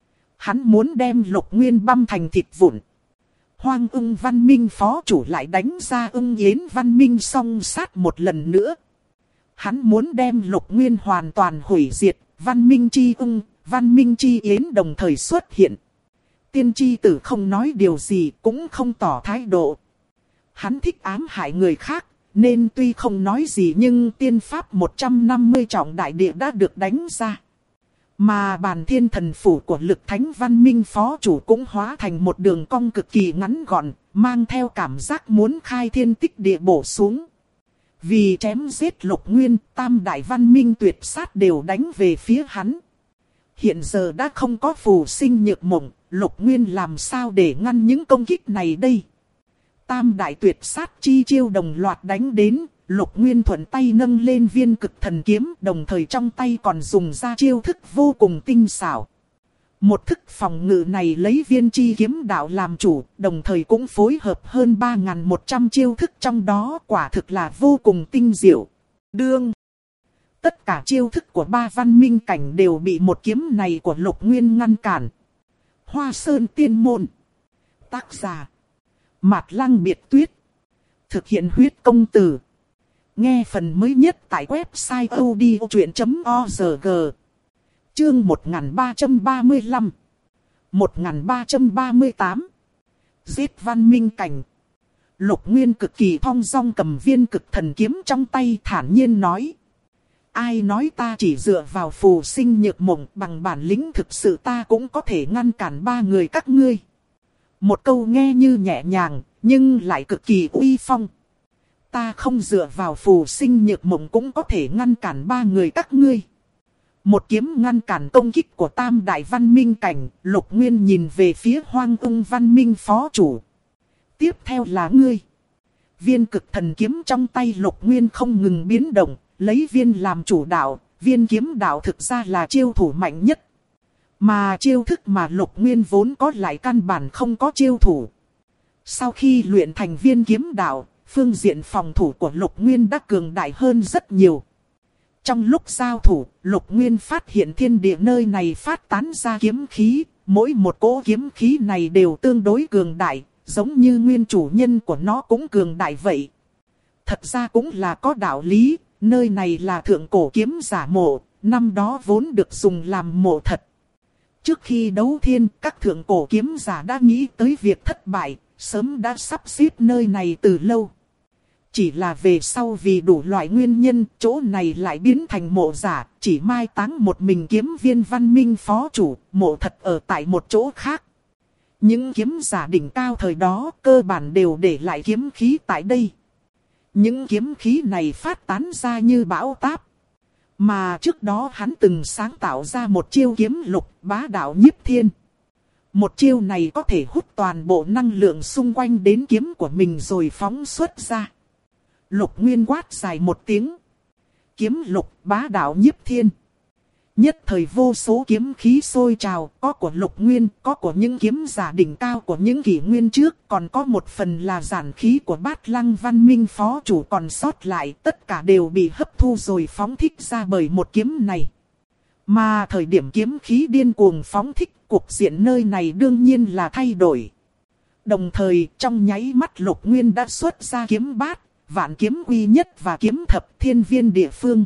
Speaker 1: Hắn muốn đem Lục Nguyên băm thành thịt vụn. Hoang Ưng văn minh phó chủ lại đánh ra Ưng Yến văn minh song sát một lần nữa. Hắn muốn đem Lục Nguyên hoàn toàn hủy diệt, văn minh chi Ưng, văn minh chi Yến đồng thời xuất hiện. Tiên Tri Tử không nói điều gì, cũng không tỏ thái độ. Hắn thích ám hại người khác, nên tuy không nói gì nhưng tiên pháp 150 trọng đại địa đã được đánh ra. Mà bàn thiên thần phủ của Lực Thánh văn minh phó chủ cũng hóa thành một đường cong cực kỳ ngắn gọn, mang theo cảm giác muốn khai thiên tích địa bổ xuống. Vì chém giết Lục Nguyên, tam đại văn minh tuyệt sát đều đánh về phía hắn. Hiện giờ đã không có phù sinh nhược mộng, Lục Nguyên làm sao để ngăn những công kích này đây? Tam đại tuyệt sát chi chiêu đồng loạt đánh đến, Lục Nguyên thuận tay nâng lên viên cực thần kiếm, đồng thời trong tay còn dùng ra chiêu thức vô cùng tinh xảo. Một thức phòng ngự này lấy viên chi kiếm đạo làm chủ, đồng thời cũng phối hợp hơn 3.100 chiêu thức trong đó, quả thực là vô cùng tinh diệu. Đương tất cả chiêu thức của 3 văn minh cảnh đều bị một kiếm này của Lục Nguyên ngăn cản. Hoa Sơn Tiên Môn. Tác giả Mạt Lăng Biệt Tuyết. Thực hiện huyết công từ. Nghe phần mới nhất tại website odchuyện.org. Chương 1335 1338. Giết văn minh cảnh. Lục Nguyên cực kỳ thong dong cầm viên cực thần kiếm trong tay, thản nhiên nói. Ai nói ta chỉ dựa vào phù sinh nhược mộng, bằng bản lĩnh thực sự ta cũng có thể ngăn cản 3 người các ngươi. Một câu nghe như nhẹ nhàng, nhưng lại cực kỳ uy phong. Ta không dựa vào phù sinh nhược mộng cũng có thể ngăn cản 3 người các ngươi. Một kiếm ngăn cản công kích của tam đại văn minh cảnh, Lục Nguyên nhìn về phía Hoang Ưng văn minh phó chủ. Tiếp theo là ngươi. Viên cực thần kiếm trong tay Lục Nguyên không ngừng biến động, lấy viên làm chủ đạo, viên kiếm đạo thực ra là chiêu thủ mạnh nhất. Mà chiêu thức mà Lục Nguyên vốn có lại căn bản không có chiêu thủ. Sau khi luyện thành viên kiếm đạo, phương diện phòng thủ của Lục Nguyên đã cường đại hơn rất nhiều. Trong lúc giao thủ, Lục Nguyên phát hiện thiên địa nơi này phát tán ra kiếm khí, mỗi một cỗ kiếm khí này đều tương đối cường đại, giống như nguyên chủ nhân của nó cũng cường đại vậy. Thật ra cũng là có đạo lý, nơi này là thượng cổ kiếm giả mộ, năm đó vốn được dùng làm mộ thật. Trước khi đấu thiên, các thượng cổ kiếm giả đã nghĩ tới việc thất bại, sớm đã sắp xếp nơi này từ lâu. Chỉ là về sau vì đủ loại nguyên nhân, chỗ này lại biến thành mộ giả, chỉ mai táng một mình kiếm viên văn minh phó chủ, mộ thật ở tại một chỗ khác. Những kiếm giả đỉnh cao thời đó cơ bản đều để lại kiếm khí tại đây. Những kiếm khí này phát tán ra như bão táp. Mà trước đó hắn từng sáng tạo ra một chiêu kiếm lục bá đạo nhiếp thiên. Một chiêu này có thể hút toàn bộ năng lượng xung quanh đến kiếm của mình rồi phóng xuất ra. Lục Nguyên quát dài một tiếng. Kiếm lục bá đạo nhiếp thiên. Nhất thời vô số kiếm khí sôi trào, có của Lục Nguyên, có của những kiếm giả đỉnh cao của những kỷ nguyên trước, còn có một phần là giản khí của Bát Lăng Văn Minh phó chủ còn sót lại, tất cả đều bị hấp thu rồi phóng thích ra bởi một kiếm này. Mà thời điểm kiếm khí điên cuồng phóng thích, cuộc diện nơi này đương nhiên là thay đổi. Đồng thời, trong nháy mắt Lục Nguyên đã xuất ra kiếm bát, vạn kiếm quy nhất và kiếm thập thiên viên địa phương.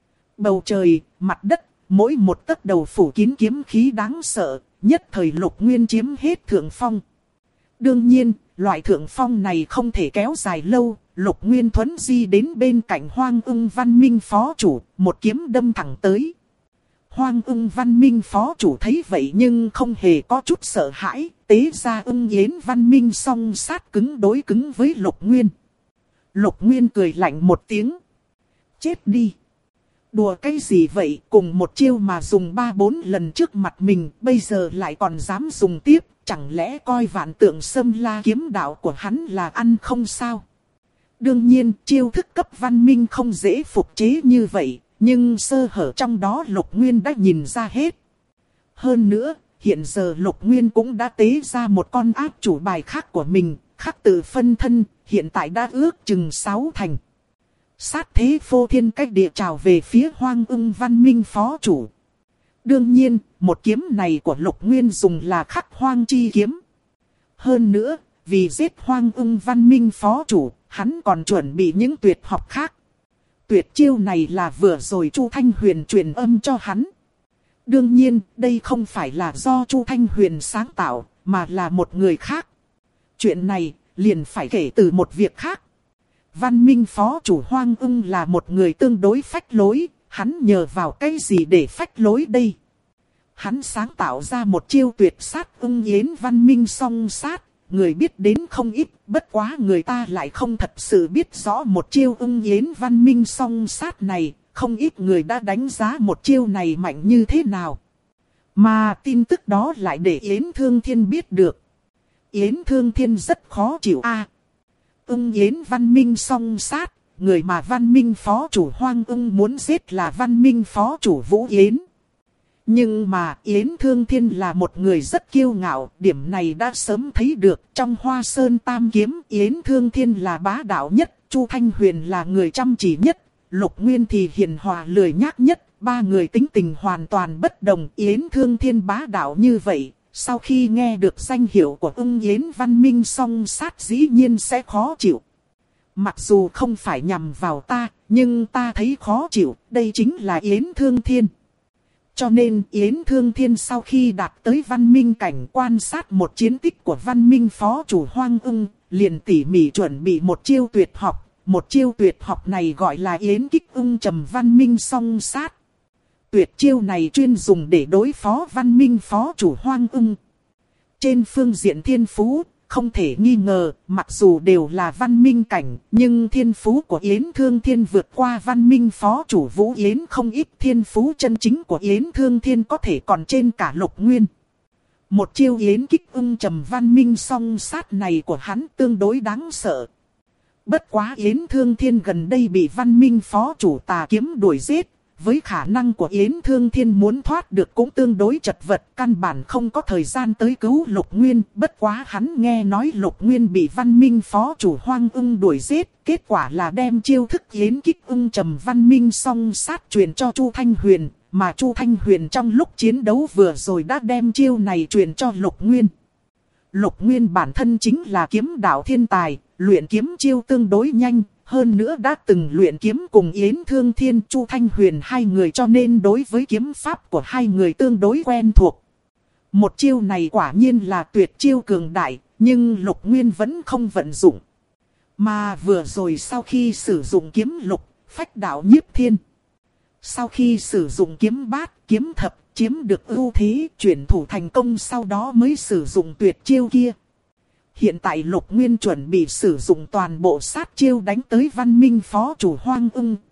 Speaker 1: Bầu trời, mặt đất, mỗi một tấc đầu phủ kín kiếm khí đáng sợ, nhất thời Lục Nguyên chiếm hết thượng phong. Đương nhiên, loại thượng phong này không thể kéo dài lâu, Lục Nguyên thuấn di đến bên cạnh Hoang Ưng Văn Minh phó chủ, một kiếm đâm thẳng tới. Hoang Ưng Văn Minh phó chủ thấy vậy nhưng không hề có chút sợ hãi, tế ra Ưng Yến Văn Minh song sát cứng đối cứng với Lục Nguyên. Lục Nguyên cười lạnh một tiếng. Chết đi. Đùa cái gì vậy, cùng một chiêu mà dùng 3-4 lần trước mặt mình, bây giờ lại còn dám dùng tiếp, chẳng lẽ coi Vạn Tượng Xâm La kiếm đạo của hắn là ăn không sao? Đương nhiên, chiêu thức cấp văn minh không dễ phục chế như vậy, nhưng sơ hở trong đó Lục Nguyên đã nhìn ra hết. Hơn nữa, hiện giờ Lục Nguyên cũng đã tế ra một con áp chủ bài khác của mình, khắc tự phân thân, hiện tại đã ước chừng 6 thành. Sát thế phô thiên cách địa trào về phía Hoang Ưng Văn Minh phó chủ. Đương nhiên, một kiếm này của Lục Nguyên dùng là khắc hoang chi kiếm. Hơn nữa, vì giết Hoang Ưng Văn Minh phó chủ, hắn còn chuẩn bị những tuyệt học khác. Tuyệt chiêu này là vừa rồi Chu Thanh Huyền truyền âm cho hắn. Đương nhiên, đây không phải là do Chu Thanh Huyền sáng tạo, mà là một người khác. Chuyện này, liền phải kể từ một việc khác. Văn Minh phó chủ Hoang Ưng là một người tương đối phách lối, hắn nhờ vào cái gì để phách lối đây? Hắn sáng tạo ra một chiêu tuyệt sát Ưng Yến Văn Minh song sát, người biết đến không ít, bất quá người ta lại không thật sự biết rõ một chiêu Ưng Yến Văn Minh song sát này, không ít người đã đánh giá một chiêu này mạnh như thế nào. Mà tin tức đó lại để Yến Thương Thiên biết được. Yến Thương Thiên rất khó chịu Ưng Yến Văn Minh song sát, người mà Văn Minh phó chủ Hoang Ưng muốn giết là Văn Minh phó chủ Vũ Yến. Nhưng mà Yến Thương Thiên là một người rất kiêu ngạo, điểm này đã sớm thấy được. Trong Hoa Sơn Tam Kiếm, Yến Thương Thiên là bá đạo nhất, Chu Thanh Huyền là người chăm chỉ nhất, Lục Nguyên thì hiền hòa lười nhác nhất. Ba người tính tình hoàn toàn bất đồng. Yến Thương Thiên bá đạo như vậy, sau khi nghe được danh hiệu của Ưng Yến Văn Minh song sát dĩ nhiên sẽ khó chịu. Mặc dù không phải nhằm vào ta, nhưng ta thấy khó chịu, đây chính là Yến Thương Thiên. Cho nên Yến Thương Thiên sau khi đạt tới văn minh cảnh quan sát một chiến tích của văn minh phó chủ Hoang Ưng, liền tỉ mỉ chuẩn bị một chiêu tuyệt học. Một chiêu tuyệt học này gọi là Yến Kích Ưng Trầm Văn Minh song sát. Tuyệt chiêu này chuyên dùng để đối phó văn minh phó chủ Hoang Ưng. Trên phương diện thiên phú, không thể nghi ngờ, mặc dù đều là văn minh cảnh, nhưng thiên phú của Yến Thương Thiên vượt qua văn minh phó chủ Vũ Yến không ít. Thiên phú chân chính của Yến Thương Thiên có thể còn trên cả Lục Nguyên. Một chiêu Yến Kích Ưng Trầm Văn Minh song sát này của hắn tương đối đáng sợ. Bất quá Yến Thương Thiên gần đây bị văn minh phó chủ Tà Kiếm đuổi giết. Với khả năng của Yến Thương Thiên muốn thoát được cũng tương đối chật vật, căn bản không có thời gian tới cứu Lục Nguyên. Bất quá hắn nghe nói Lục Nguyên bị văn minh phó chủ Hoang Ưng đuổi giết, kết quả là đem chiêu thức Yến Kích Ưng Trầm Văn Minh song sát truyền cho Chu Thanh Huyền, mà Chu Thanh Huyền trong lúc chiến đấu vừa rồi đã đem chiêu này truyền cho Lục Nguyên. Lục Nguyên bản thân chính là kiếm đạo thiên tài, luyện kiếm chiêu tương đối nhanh. Hơn nữa đã từng luyện kiếm cùng Yến Thương Thiên, Chu Thanh Huyền hai người, cho nên đối với kiếm pháp của hai người tương đối quen thuộc. Một chiêu này quả nhiên là tuyệt chiêu cường đại, nhưng Lục Nguyên vẫn không vận dụng. Mà vừa rồi sau khi sử dụng kiếm lục, phách đạo nhiếp thiên. Sau khi sử dụng kiếm bát, kiếm thập, chiếm được ưu thế, chuyển thủ thành công, sau đó mới sử dụng tuyệt chiêu kia. Hiện tại Lục Nguyên chuẩn bị sử dụng toàn bộ sát chiêu đánh tới văn minh phó chủ Hoang Ưng,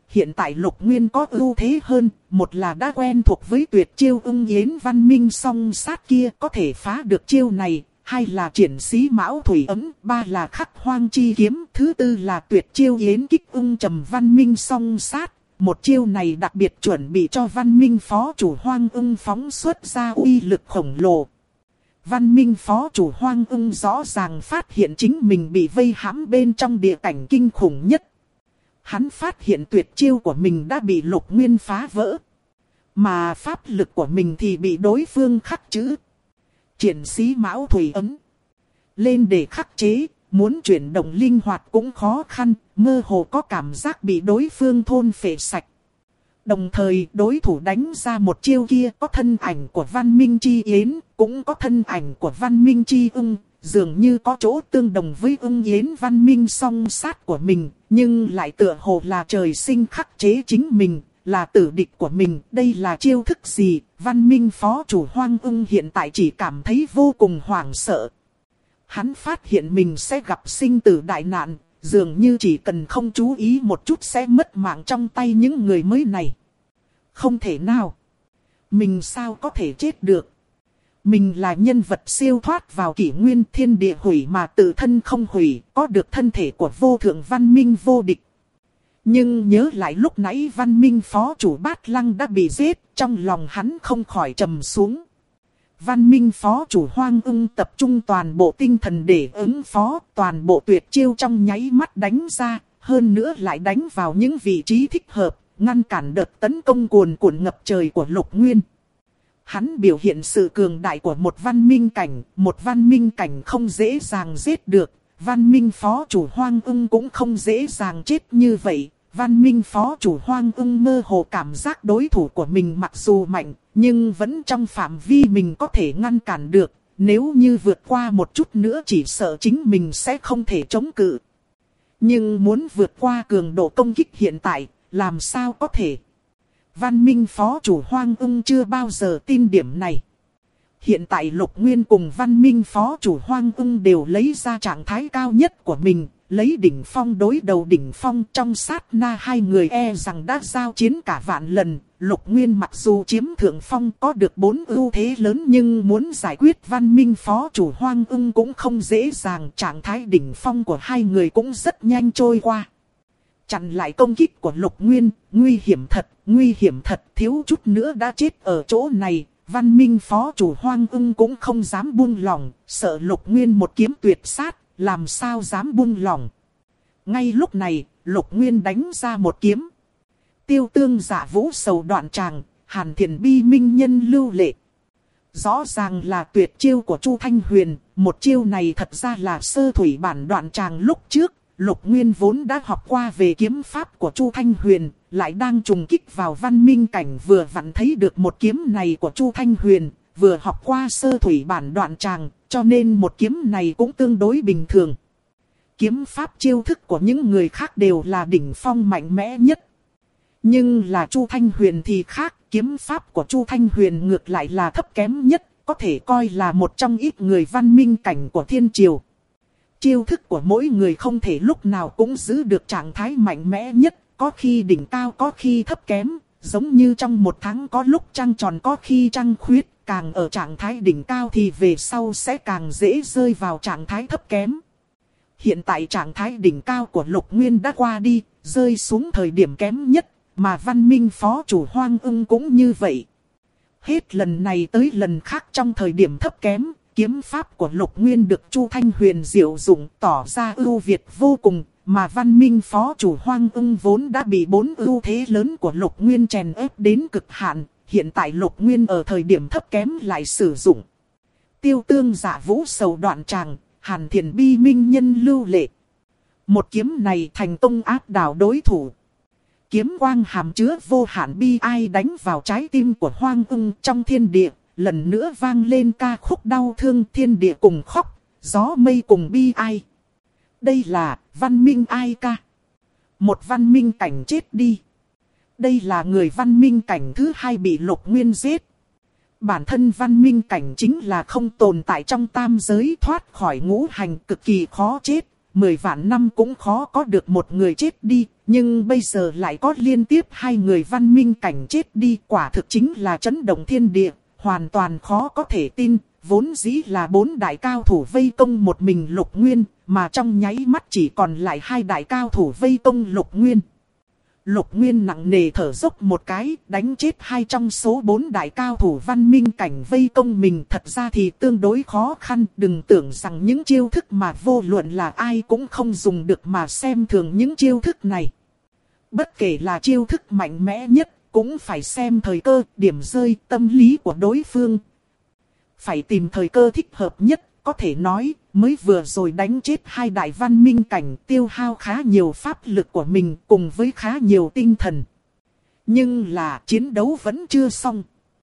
Speaker 1: hiện tại Lục Nguyên có ưu thế hơn, một là đã quen thuộc với tuyệt chiêu Ưng Yến Văn Minh song sát kia có thể phá được chiêu này, hai là triển sĩ Mão Thủy Ấm, ba là khắc hoang chi kiếm, thứ tư là tuyệt chiêu Yến Kích Ưng Trầm Văn Minh song sát. Một chiêu này đặc biệt chuẩn bị cho Văn Minh phó chủ Hoang Ưng phóng xuất ra uy lực khổng lồ. Văn Minh phó chủ Hoang Ưng rõ ràng phát hiện chính mình bị vây hãm bên trong địa cảnh kinh khủng nhất. Hắn phát hiện tuyệt chiêu của mình đã bị Lục Nguyên phá vỡ. Mà pháp lực của mình thì bị đối phương khắc chữ. Triển sĩ Mão Thủy Ấm lên để khắc chế, muốn chuyển động linh hoạt cũng khó khăn, mơ hồ có cảm giác bị đối phương thôn phệ sạch. Đồng thời đối thủ đánh ra một chiêu kia có thân ảnh của Văn Minh Chi Yến, cũng có thân ảnh của Văn Minh Chi Ưng, dường như có chỗ tương đồng với Ưng Yến Văn Minh song sát của mình, nhưng lại tựa hồ là trời sinh khắc chế chính mình, là tử địch của mình. Đây là chiêu thức gì? Văn Minh phó chủ Hoang Ưng hiện tại chỉ cảm thấy vô cùng hoảng sợ. Hắn phát hiện mình sẽ gặp sinh tử đại nạn, dường như chỉ cần không chú ý một chút sẽ mất mạng trong tay những người mới này. Không thể nào. Mình sao có thể chết được? Mình là nhân vật siêu thoát vào kỷ nguyên thiên địa hủy mà tự thân không hủy, có được thân thể của vô thượng văn minh vô địch. Nhưng nhớ lại lúc nãy Văn Minh phó chủ Bát Lăng đã bị giết, trong lòng hắn không khỏi trầm xuống. Văn Minh phó chủ Hoang Ưng tập trung toàn bộ tinh thần để ứng phó, toàn bộ tuyệt chiêu trong nháy mắt đánh ra, hơn nữa lại đánh vào những vị trí thích hợp, ngăn cản đợt tấn công cuồn cuộn ngập trời của Lục Nguyên. Hắn biểu hiện sự cường đại của một văn minh cảnh không dễ dàng giết được, Văn Minh phó chủ Hoang Ưng cũng không dễ dàng chết như vậy. Văn Minh phó chủ Hoang Ưng mơ hồ cảm giác đối thủ của mình mặc dù mạnh, nhưng vẫn trong phạm vi mình có thể ngăn cản được. Nếu như vượt qua một chút nữa chỉ sợ chính mình sẽ không thể chống cự. Nhưng muốn vượt qua cường độ công kích hiện tại, làm sao có thể? Văn Minh phó chủ Hoang Ưng chưa bao giờ tin điểm này. Hiện tại Lục Nguyên cùng Văn Minh phó chủ Hoang Ưng đều lấy ra trạng thái cao nhất của mình, lấy đỉnh phong đối đầu đỉnh phong. Trong sát na hai người e rằng đã giao chiến cả vạn lần. Lục Nguyên mặc dù chiếm thượng phong có được 4 ưu thế lớn, nhưng muốn giải quyết Văn Minh phó chủ Hoang Ưng cũng không dễ dàng. Trạng thái đỉnh phong của hai người cũng rất nhanh trôi qua. Chặn lại công kích của Lục Nguyên, nguy hiểm thật, thiếu chút nữa đã chết ở chỗ này. Văn Minh phó chủ Hoang Ưng cũng không dám buông lỏng, sợ Lục Nguyên một kiếm tuyệt sát, làm sao dám buông lỏng. Ngay lúc này, Lục Nguyên đánh ra một kiếm. Tiêu tương dạ vũ sầu đoạn tràng, hàn thiền bi minh nhân lưu lệ. Rõ ràng là tuyệt chiêu của Chu Thanh Huyền, một chiêu này thật ra là sơ thủy bản đoạn tràng lúc trước. Lục Nguyên vốn đã học qua về kiếm pháp của Chu Thanh Huyền, lại đang trùng kích vào văn minh cảnh, vừa vặn thấy được một kiếm này của Chu Thanh Huyền, vừa học qua sơ thủy bản đoạn tràng, cho nên một kiếm này cũng tương đối bình thường. Kiếm pháp chiêu thức của những người khác đều là đỉnh phong mạnh mẽ nhất. Nhưng là Chu Thanh Huyền thì khác, kiếm pháp của Chu Thanh Huyền ngược lại là thấp kém nhất, có thể coi là một trong ít người văn minh cảnh của thiên triều. Chiêu thức của mỗi người không thể lúc nào cũng giữ được trạng thái mạnh mẽ nhất, có khi đỉnh cao có khi thấp kém, giống như trong một tháng có lúc trăng tròn có khi trăng khuyết, càng ở trạng thái đỉnh cao thì về sau sẽ càng dễ rơi vào trạng thái thấp kém. Hiện tại trạng thái đỉnh cao của Lục Nguyên đã qua đi, rơi xuống thời điểm kém nhất, mà Văn Minh phó chủ Hoang Ưng cũng như vậy. Hết lần này tới lần khác trong thời điểm thấp kém, kiếm pháp của Lục Nguyên được Chu Thanh Huyền diệu dụng tỏ ra ưu việt vô cùng, mà Văn Minh phó chủ Hoang Ưng vốn đã bị 4 ưu thế lớn của Lục Nguyên chèn ép đến cực hạn, hiện tại Lục Nguyên ở thời điểm thấp kém lại sử dụng tiêu tương dạ vũ sầu đoạn tràng, hàn thiền bi minh nhân lưu lệ. Một kiếm này thành công áp đảo đối thủ. Kiếm quang hàm chứa vô hạn bi ai đánh vào trái tim của Hoang Ưng. Trong thiên địa, lần nữa vang lên ca khúc đau thương, thiên địa cùng khóc, gió mây cùng bi ai. Đây là văn minh ai ca. Một văn minh cảnh chết đi. Đây là người văn minh cảnh thứ hai bị Lục Nguyên giết. Bản thân văn minh cảnh chính là không tồn tại trong tam giới, thoát khỏi ngũ hành cực kỳ khó chết. 10 vạn năm cũng khó có được một người chết đi, nhưng bây giờ lại có liên tiếp 2 người văn minh cảnh chết đi, quả thực chính là chấn động thiên địa, hoàn toàn khó có thể tin. Vốn dĩ là 4 đại cao thủ vây công một mình Lục Nguyên, mà trong nháy mắt chỉ còn lại 2 đại cao thủ vây công Lục Nguyên. Lục Nguyên nặng nề thở dốc một cái, đánh chết 2 trong số 4 đại cao thủ văn minh cảnh vây công mình. Thật ra thì tương đối khó khăn, đừng tưởng rằng những chiêu thức mà vô luận là ai cũng không dùng được mà xem thường những chiêu thức này. Bất kể là chiêu thức mạnh mẽ nhất, cũng phải xem thời cơ, điểm rơi, tâm lý của đối phương. Phải tìm thời cơ thích hợp nhất, có thể nói, mới vừa rồi đánh chết 2 đại văn minh cảnh, tiêu hao khá nhiều pháp lực của mình cùng với khá nhiều tinh thần. Nhưng là chiến đấu vẫn chưa xong.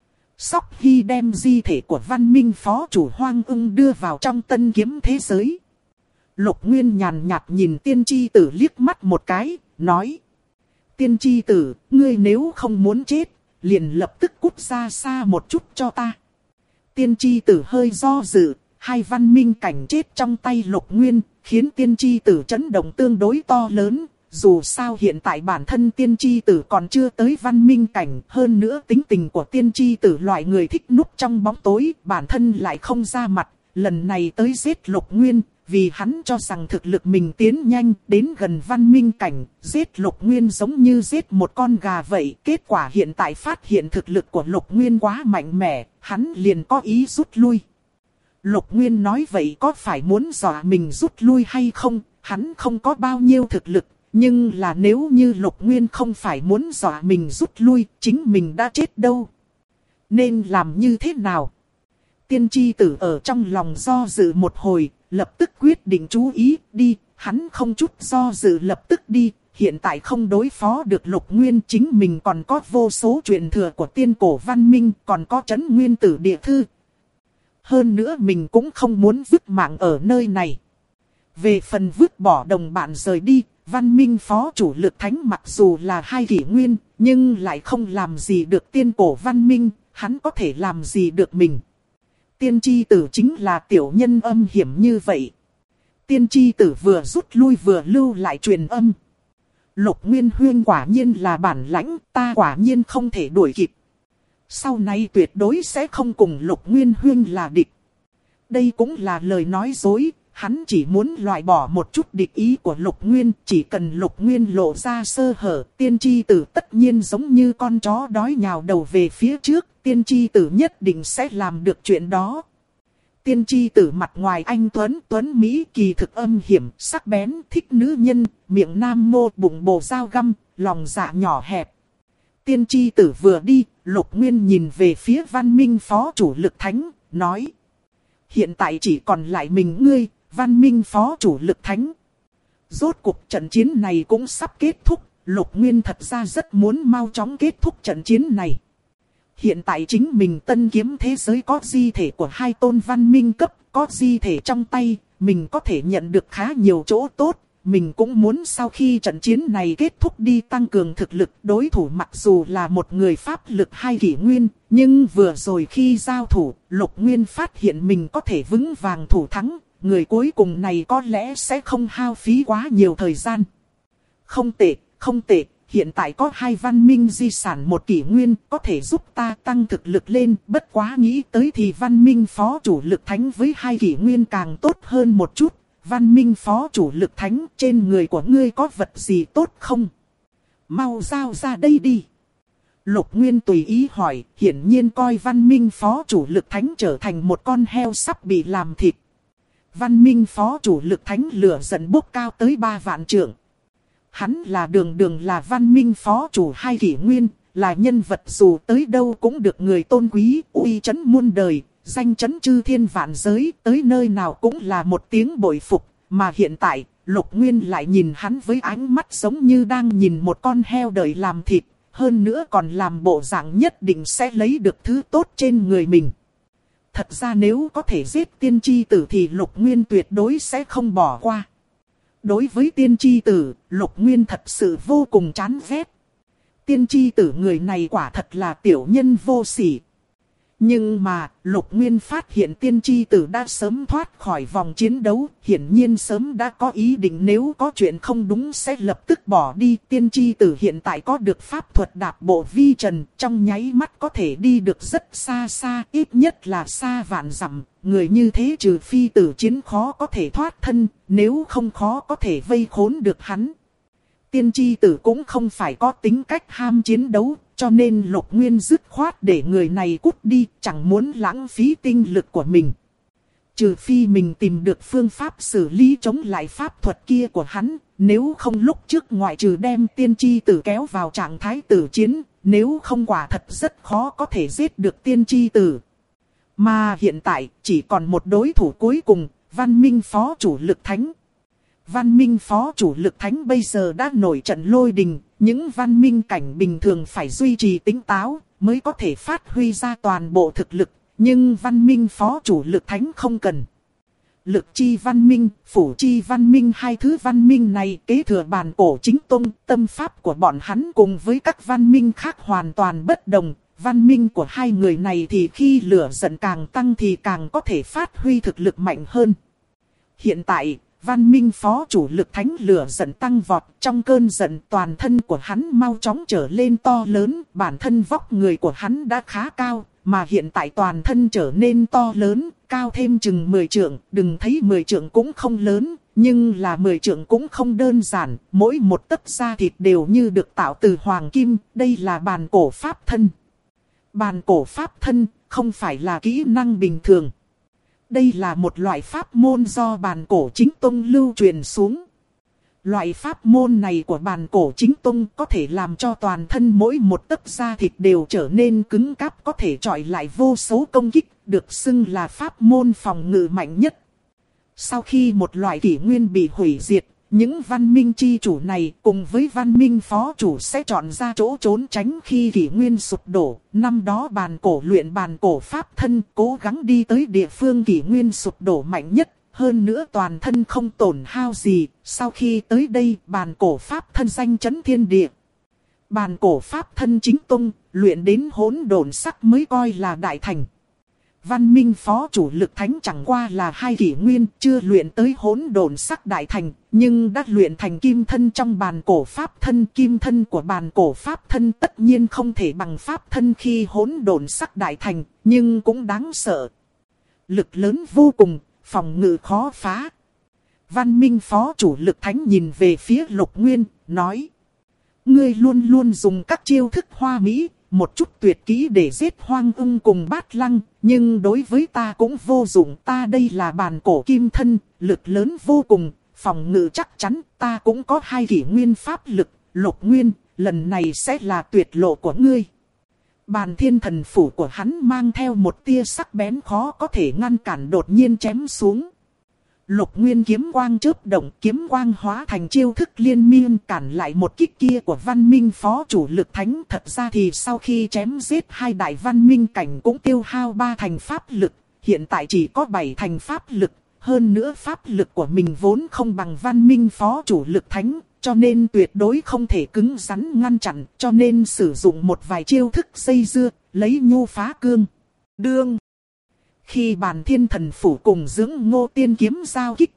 Speaker 1: Sóc Hy đem di thể của văn minh phó chủ Hoang Ưng đưa vào trong tân kiếm thế giới. Lục Nguyên nhàn nhạt nhìn tiên tri tử liếc mắt một cái, nói: Tiên tri tử, ngươi nếu không muốn chết, liền lập tức cút ra xa một chút cho ta. Tiên tri tử hơi do dự, 2 văn minh cảnh chết trong tay Lục Nguyên, khiến tiên tri tử chấn động tương đối to lớn. Dù sao hiện tại bản thân tiên tri tử còn chưa tới văn minh cảnh, hơn nữa tính tình của tiên tri tử loại người thích núp trong bóng tối, bản thân lại không ra mặt, lần này tới giết Lục Nguyên, vì hắn cho rằng thực lực mình tiến nhanh đến gần văn minh cảnh, giết Lục Nguyên giống như giết một con gà vậy. Kết quả hiện tại phát hiện thực lực của Lục Nguyên quá mạnh mẽ, hắn liền có ý rút lui. Lục Nguyên nói vậy có phải muốn dọa mình rút lui hay không? Hắn không có bao nhiêu thực lực, nhưng là nếu như Lục Nguyên không phải muốn dọa mình rút lui, chính mình đã chết đâu. Nên làm như thế nào? Tiên tri tử ở trong lòng do dự một hồi, lập tức quyết định chú ý đi, hắn không chút do dự lập tức đi. Hiện tại không đối phó được Lục Nguyên, chính mình còn có vô số truyền thừa của tiên cổ văn minh, còn có Trấn Nguyên Tử Địa Thư. Hơn nữa mình cũng không muốn vứt mạng ở nơi này. Về phần vứt bỏ đồng bạn rời đi, văn minh phó chủ Lực Thánh mặc dù là 2 kỷ nguyên, nhưng lại không làm gì được tiên cổ văn minh, hắn có thể làm gì được mình. Tiên tri tử chính là tiểu nhân âm hiểm như vậy. Tiên tri tử vừa rút lui vừa lưu lại truyền âm. Lục Nguyên Huyên quả nhiên là bản lãnh, ta quả nhiên không thể đuổi kịp. Sau này tuyệt đối sẽ không cùng Lục Nguyên Huyên là địch. Đây cũng là lời nói dối, hắn chỉ muốn loại bỏ một chút địch ý của Lục Nguyên. Chỉ cần Lục Nguyên lộ ra sơ hở, tiên tri tử tất nhiên giống như con chó đói nhào đầu về phía trước. Tiên tri tử nhất định sẽ làm được chuyện đó. Tiên tri tử mặt ngoài anh Tuấn Mỹ, kỳ thực âm hiểm, sắc bén, thích nữ nhân, miệng nam mô bụng bồ dao găm, lòng dạ nhỏ hẹp. Tiên tri tử vừa đi, Lục Nguyên nhìn về phía văn minh phó chủ Lực Thánh, nói: Hiện tại chỉ còn lại mình ngươi, văn minh phó chủ Lực Thánh. Rốt cuộc trận chiến này cũng sắp kết thúc, Lục Nguyên thật ra rất muốn mau chóng kết thúc trận chiến này. Hiện tại chính mình tân kiếm thế giới có di thể của 2 tôn văn minh cấp, có di thể trong tay, mình có thể nhận được khá nhiều chỗ tốt. Mình cũng muốn sau khi trận chiến này kết thúc đi tăng cường thực lực. Đối thủ mặc dù là một người pháp lực 2 kỷ nguyên, nhưng vừa rồi khi giao thủ, Lục Nguyên phát hiện mình có thể vững vàng thủ thắng. Người cuối cùng này có lẽ sẽ không hao phí quá nhiều thời gian. Không tệ, không tệ. Hiện tại có 2 văn minh di sản 1 kỷ nguyên, có thể giúp ta tăng thực lực lên. Bất quá nghĩ tới thì văn minh phó chủ Lực Thánh với 2 kỷ nguyên càng tốt hơn một chút. Văn minh phó chủ Lực Thánh, trên người của ngươi có vật gì tốt không? Mau giao ra đây đi. Lục Nguyên tùy ý hỏi, hiển nhiên coi văn minh phó chủ Lực Thánh trở thành một con heo sắp bị làm thịt. Văn minh phó chủ Lực Thánh lửa giận bốc cao tới 3 vạn trượng. Hắn là đường là văn minh phó chủ 2 kỷ nguyên, là nhân vật dù tới đâu cũng được người tôn quý, uy chấn muôn đời, danh chấn chư thiên vạn giới, tới nơi nào cũng là một tiếng bội phục. Mà hiện tại, Lục Nguyên lại nhìn hắn với ánh mắt giống như đang nhìn một con heo đợi làm thịt, hơn nữa còn làm bộ dạng nhất định sẽ lấy được thứ tốt trên người mình. Thật ra nếu có thể giết tiên tri tử thì Lục Nguyên tuyệt đối sẽ không bỏ qua. Đối với tiên tri tử, Lục Nguyên thật sự vô cùng chán ghét. Tiên tri tử người này quả thật là tiểu nhân vô sỉ. Nhưng mà, Lục Nguyên phát hiện tiên tri tử đã sớm thoát khỏi vòng chiến đấu, hiển nhiên sớm đã có ý định nếu có chuyện không đúng sẽ lập tức bỏ đi. Tiên tri tử hiện tại có được pháp thuật đạp bộ vi trần, trong nháy mắt có thể đi được rất xa xa, ít nhất là xa vạn dặm. Người như thế trừ phi tử chiến khó có thể thoát thân, nếu không khó có thể vây khốn được hắn. Tiên tri tử cũng không phải có tính cách ham chiến đấu, cho nên Lục Nguyên dứt khoát để người này cút đi, chẳng muốn lãng phí tinh lực của mình. Trừ phi mình tìm được phương pháp xử lý chống lại pháp thuật kia của hắn, nếu không lúc trước ngoại trừ đem tiên tri tử kéo vào trạng thái tử chiến, nếu không quả thật rất khó có thể giết được tiên tri tử. Mà hiện tại chỉ còn một đối thủ cuối cùng, Văn Minh phó chủ lực thánh. Văn Minh phó chủ lực thánh bây giờ đã nổi trận lôi đình, những văn minh cảnh bình thường phải duy trì tỉnh táo mới có thể phát huy ra toàn bộ thực lực, nhưng văn minh phó chủ lực thánh không cần. Lực chi văn minh, phủ chi văn minh, hai thứ văn minh này kế thừa bản cổ chính tông, tâm pháp của bọn hắn cùng với các văn minh khác hoàn toàn bất đồng. Văn minh của hai người này thì khi lửa giận càng tăng thì càng có thể phát huy thực lực mạnh hơn. Hiện tại, Văn Minh phó chủ lực thánh lửa giận tăng vọt, trong cơn giận toàn thân của hắn mau chóng trở lên to lớn, bản thân vóc người của hắn đã khá cao, mà hiện tại toàn thân trở nên to lớn, cao thêm chừng 10 trượng, đừng thấy 10 trượng cũng không lớn, nhưng là 10 trượng cũng không đơn giản, mỗi một tấc da thịt đều như được tạo từ hoàng kim, đây là bàn cổ pháp thân. Bàn cổ pháp thân không phải là kỹ năng bình thường. Đây là một loại pháp môn do bàn cổ chính tông lưu truyền xuống. Loại pháp môn này của bàn cổ chính tông có thể làm cho toàn thân mỗi một tấc da thịt đều trở nên cứng cáp, có thể chọi lại vô số công kích, được xưng là pháp môn phòng ngự mạnh nhất. Sau khi một loại kỷ nguyên bị hủy diệt, những văn minh chi chủ này cùng với văn minh phó chủ sẽ chọn ra chỗ trốn tránh khi kỷ nguyên sụp đổ. Năm đó bàn cổ luyện bàn cổ pháp thân cố gắng đi tới địa phương kỷ nguyên sụp đổ mạnh nhất. Hơn nữa toàn thân không tổn hao gì. Sau khi tới đây bàn cổ pháp thân danh chấn thiên địa. Bàn cổ pháp thân chính tông luyện đến hỗn độn sắc mới coi là đại thành. Văn minh phó chủ lực thánh chẳng qua là 2 kỷ nguyên, chưa luyện tới hỗn độn sắc đại thành, nhưng đã luyện thành kim thân trong bàn cổ pháp thân. Kim thân của bàn cổ pháp thân tất nhiên không thể bằng pháp thân khi hỗn độn sắc đại thành, nhưng cũng đáng sợ. Lực lớn vô cùng, phòng ngự khó phá. Văn minh phó chủ lực thánh nhìn về phía Lục Nguyên, nói: ngươi luôn luôn dùng các chiêu thức hoa mỹ, một chút tuyệt kỹ để giết Hoang Ưng cùng Bát Lăng, nhưng đối với ta cũng vô dụng. Ta đây là bàn cổ kim thân, lực lớn vô cùng, phòng ngự chắc chắn. Ta cũng có 2 kỷ nguyên pháp lực. Lục Nguyên, lần này sẽ là tuyệt lộ của ngươi. Bàn thiên thần phủ của hắn mang theo một tia sắc bén khó có thể ngăn cản, đột nhiên chém xuống. Lục Nguyên kiếm quang chớp động, kiếm quang hóa thành chiêu thức liên miên cản lại một kích kia của văn minh phó chủ lực thánh. Thật ra thì sau khi chém giết 2 đại văn minh cảnh cũng tiêu hao 3 thành pháp lực, hiện tại chỉ có 7 thành pháp lực. Hơn nữa pháp lực của mình vốn không bằng văn minh phó chủ lực thánh, cho nên tuyệt đối không thể cứng rắn ngăn chặn, cho nên sử dụng một vài chiêu thức dây dưa, lấy nhu phá cương. Đương khi bàn thiên thần phủ cùng dưỡng ngô tiên kiếm giao kích,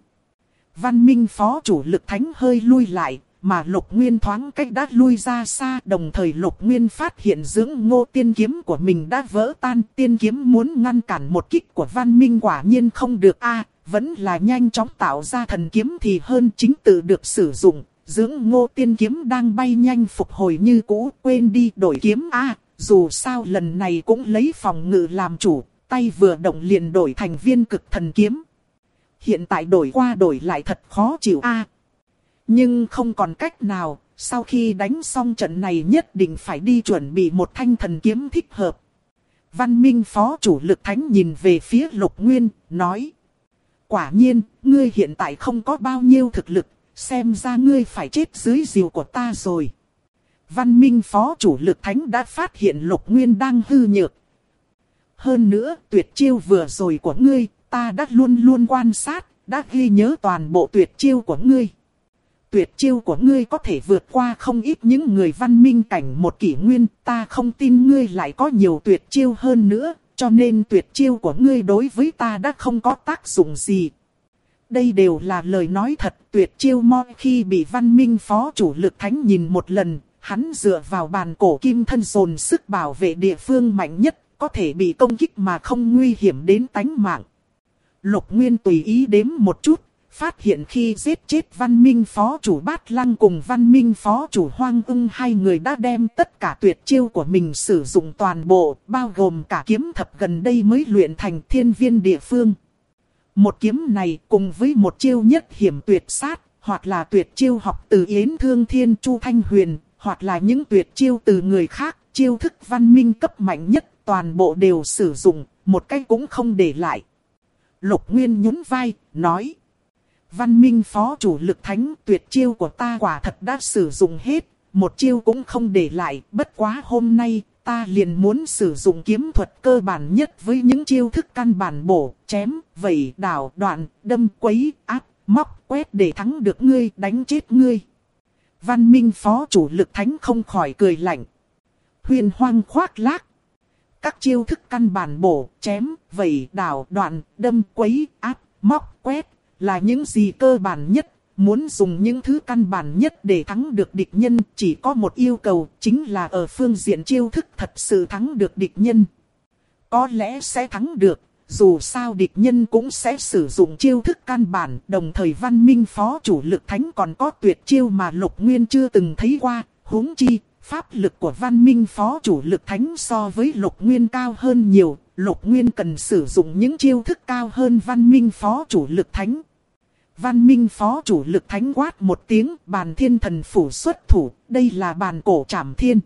Speaker 1: văn minh phó chủ lực thánh hơi lui lại, mà Lục Nguyên thoáng cách đã lui ra xa. Đồng thời Lục Nguyên phát hiện dưỡng ngô tiên kiếm của mình đã vỡ tan. Tiên kiếm muốn ngăn cản một kích của văn minh quả nhiên không được vẫn là nhanh chóng tạo ra thần kiếm thì hơn, chính tự được sử dụng. Dưỡng ngô tiên kiếm đang bay nhanh phục hồi như cũ, quên đi đổi kiếm dù sao lần này cũng lấy phòng ngự làm chủ. Tay vừa động liền đổi thành viên cực thần kiếm. Hiện tại đổi qua đổi lại thật khó chịu nhưng không còn cách nào, sau khi đánh xong trận này nhất định phải đi chuẩn bị một thanh thần kiếm thích hợp. Văn minh phó chủ lực thánh nhìn về phía Lục Nguyên, nói: quả nhiên, ngươi hiện tại không có bao nhiêu thực lực, xem ra ngươi phải chết dưới diều của ta rồi. Văn minh phó chủ lực thánh đã phát hiện Lục Nguyên đang hư nhược. Hơn nữa, tuyệt chiêu vừa rồi của ngươi, ta đã luôn luôn quan sát, đã ghi nhớ toàn bộ tuyệt chiêu của ngươi. Tuyệt chiêu của ngươi có thể vượt qua không ít những người văn minh cảnh 1 kỷ nguyên, ta không tin ngươi lại có nhiều tuyệt chiêu hơn nữa. cho nên tuyệt chiêu của ngươi đối với ta đã không có tác dụng gì. Đây đều là lời nói thật, tuyệt chiêu moi khi bị Văn Minh phó chủ lực thánh nhìn một lần, hắn dựa vào bàn cổ kim thân dồn sức bảo vệ địa phương mạnh nhất, có thể bị công kích mà không nguy hiểm đến tánh mạng. Lục Nguyên tùy ý đếm một chút, phát hiện khi giết chết Văn Minh phó chủ Bát Lăng cùng Văn Minh phó chủ Hoang Ưng, hai người đã đem tất cả tuyệt chiêu của mình sử dụng toàn bộ, bao gồm cả kiếm thập gần đây mới luyện thành thiên viên địa phương. Một kiếm này cùng với một chiêu nhất hiểm tuyệt sát, hoặc là tuyệt chiêu học từ Yến Thương Thiên Chu Thanh Huyền, hoặc là những tuyệt chiêu từ người khác, chiêu thức văn minh cấp mạnh nhất, toàn bộ đều sử dụng, một cái cũng không để lại. Lục Nguyên nhún vai, nói: Văn Minh phó chủ lực thánh, tuyệt chiêu của ta quả thật đã sử dụng hết, một chiêu cũng không để lại, bất quá hôm nay ta liền muốn sử dụng kiếm thuật cơ bản nhất với những chiêu thức căn bản bổ, chém, vẩy, đảo, đoạn, đâm, quấy, áp, móc, quét để thắng được ngươi, đánh chết ngươi. Văn Minh phó chủ lực thánh không khỏi cười lạnh. Huyền hoang khoác lác. Các chiêu thức căn bản bổ, chém, vẩy, đảo, đoạn, đâm, quấy, áp, móc, quét là những gì cơ bản nhất. Muốn dùng những thứ căn bản nhất để thắng được địch nhân, chỉ có một yêu cầu, chính là ở phương diện chiêu thức thật sự thắng được địch nhân. Có lẽ sẽ thắng được, dù sao địch nhân cũng sẽ sử dụng chiêu thức căn bản, đồng thời Văn Minh phó chủ lực thánh còn có tuyệt chiêu mà Lục Nguyên chưa từng thấy qua, huống chi, pháp lực của Văn Minh phó chủ lực thánh so với Lục Nguyên cao hơn nhiều, Lục Nguyên cần sử dụng những chiêu thức cao hơn Văn Minh phó chủ lực thánh. Văn Minh phó chủ lực thánh quát một tiếng, bàn thiên thần phủ xuất thủ, đây là bàn cổ trảm thiên.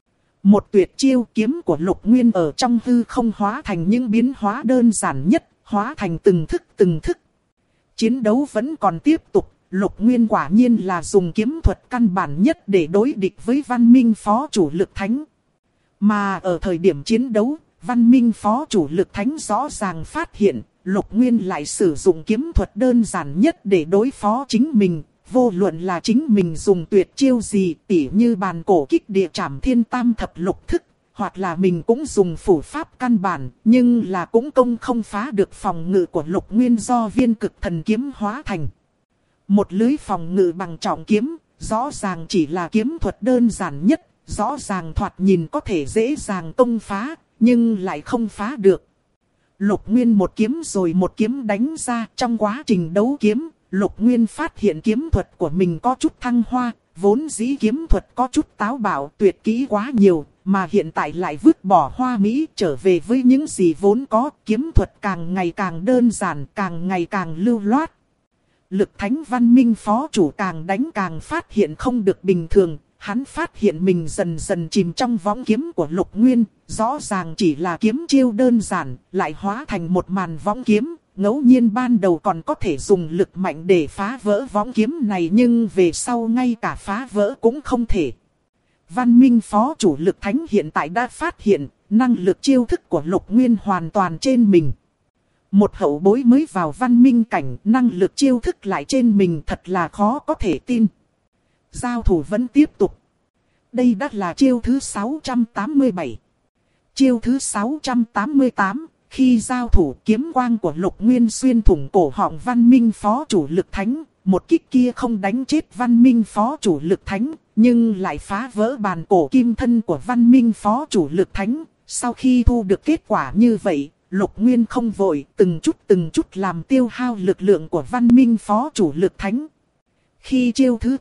Speaker 1: Một tuyệt chiêu kiếm của Lục Nguyên ở trong hư không hóa thành những biến hóa đơn giản nhất, hóa thành từng thức từng thức. Chiến đấu vẫn còn tiếp tục, Lục Nguyên quả nhiên là dùng kiếm thuật căn bản nhất để đối địch với Văn Minh phó chủ lực thánh. Mà ở thời điểm chiến đấu, Văn Minh phó chủ lực thánh rõ ràng phát hiện, Lục Nguyên lại sử dụng kiếm thuật đơn giản nhất để đối phó chính mình. Vô luận là chính mình dùng tuyệt chiêu gì, tỉ như bàn cổ kích địa trảm thiên tam thập lục thức, hoặc là mình cũng dùng phủ pháp căn bản, nhưng là cũng không phá được phòng ngự của Lục Nguyên do viên cực thần kiếm hóa thành. Một lưới phòng ngự bằng trọng kiếm, rõ ràng chỉ là kiếm thuật đơn giản nhất, rõ ràng thoạt nhìn có thể dễ dàng công phá, nhưng lại không phá được. Lục Nguyên một kiếm rồi một kiếm đánh ra, trong quá trình đấu kiếm, Lục Nguyên phát hiện kiếm thuật của mình có chút thăng hoa, vốn dĩ kiếm thuật có chút táo bạo tuyệt kỹ quá nhiều, mà hiện tại lại vứt bỏ hoa mỹ trở về với những gì vốn có, kiếm thuật càng ngày càng đơn giản, càng ngày càng lưu loát. Lực thánh Văn Minh phó chủ càng đánh càng phát hiện không được bình thường, hắn phát hiện mình dần dần chìm trong võng kiếm của Lục Nguyên, rõ ràng chỉ là kiếm chiêu đơn giản, lại hóa thành một màn võng kiếm. Ngẫu nhiên ban đầu còn có thể dùng lực mạnh để phá vỡ võng kiếm này, nhưng về sau ngay cả phá vỡ cũng không thể. Văn Minh phó chủ lực thánh hiện tại đã phát hiện, năng lực chiêu thức của Lục Nguyên hoàn toàn trên mình. Một hậu bối mới vào văn minh cảnh, năng lực chiêu thức lại trên mình thật là khó có thể tin. Giao thủ vẫn tiếp tục. Đây đã là chiêu thứ 687. Chiêu thứ 688. Khi giao thủ, kiếm quang của Lục Nguyên xuyên thủng cổ họng Văn Minh phó chủ lực thánh, một kích kia không đánh chết Văn Minh phó chủ lực thánh, nhưng lại phá vỡ bàn cổ kim thân của Văn Minh phó chủ lực thánh. Sau khi thu được kết quả như vậy, Lục Nguyên không vội, từng chút làm tiêu hao lực lượng của Văn Minh phó chủ lực thánh. Khi chiêu thứ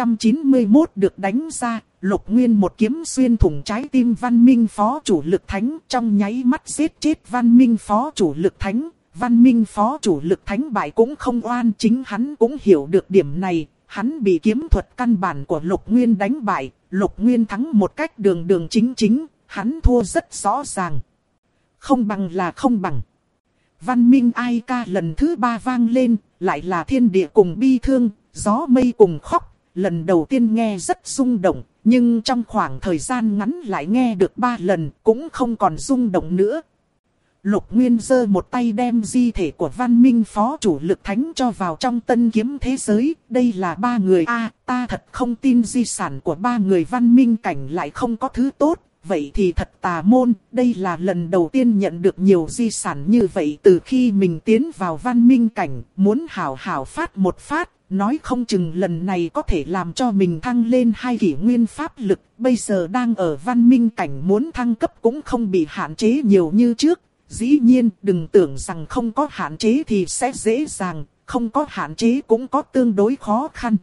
Speaker 1: 891 được đánh ra, Lục Nguyên một kiếm xuyên thủng trái tim Văn Minh phó chủ lực thánh, trong nháy mắt giết chết Văn Minh phó chủ lực thánh. Văn Minh phó chủ lực thánh bại cũng không oan, chính hắn cũng hiểu được điểm này, hắn bị kiếm thuật căn bản của Lục Nguyên đánh bại, Lục Nguyên thắng một cách đường đường chính chính, hắn thua rất rõ ràng. Không bằng là không bằng. Văn Minh ai ca lần thứ 3 vang lên, lại là thiên địa cùng bi thương, gió mây cùng khóc, lần đầu tiên nghe rất rung động, nhưng trong khoảng thời gian ngắn lại nghe được 3 lần, cũng không còn rung động nữa. Lục Nguyên giơ một tay đem di thể của Văn Minh phó chủ lực thánh cho vào trong tân kiếm thế giới, đây là 3 người ta thật không tin di sản của 3 người văn minh cảnh lại không có thứ tốt, vậy thì thật tà môn, đây là lần đầu tiên nhận được nhiều di sản như vậy từ khi mình tiến vào văn minh cảnh, muốn hảo hảo phát một phát, nói không chừng lần này có thể làm cho mình thăng lên 2 kỷ nguyên pháp lực, bây giờ đang ở văn minh cảnh muốn thăng cấp cũng không bị hạn chế nhiều như trước. Dĩ nhiên, đừng tưởng rằng không có hạn chế thì sẽ dễ dàng, không có hạn chế cũng có tương đối khó khăn.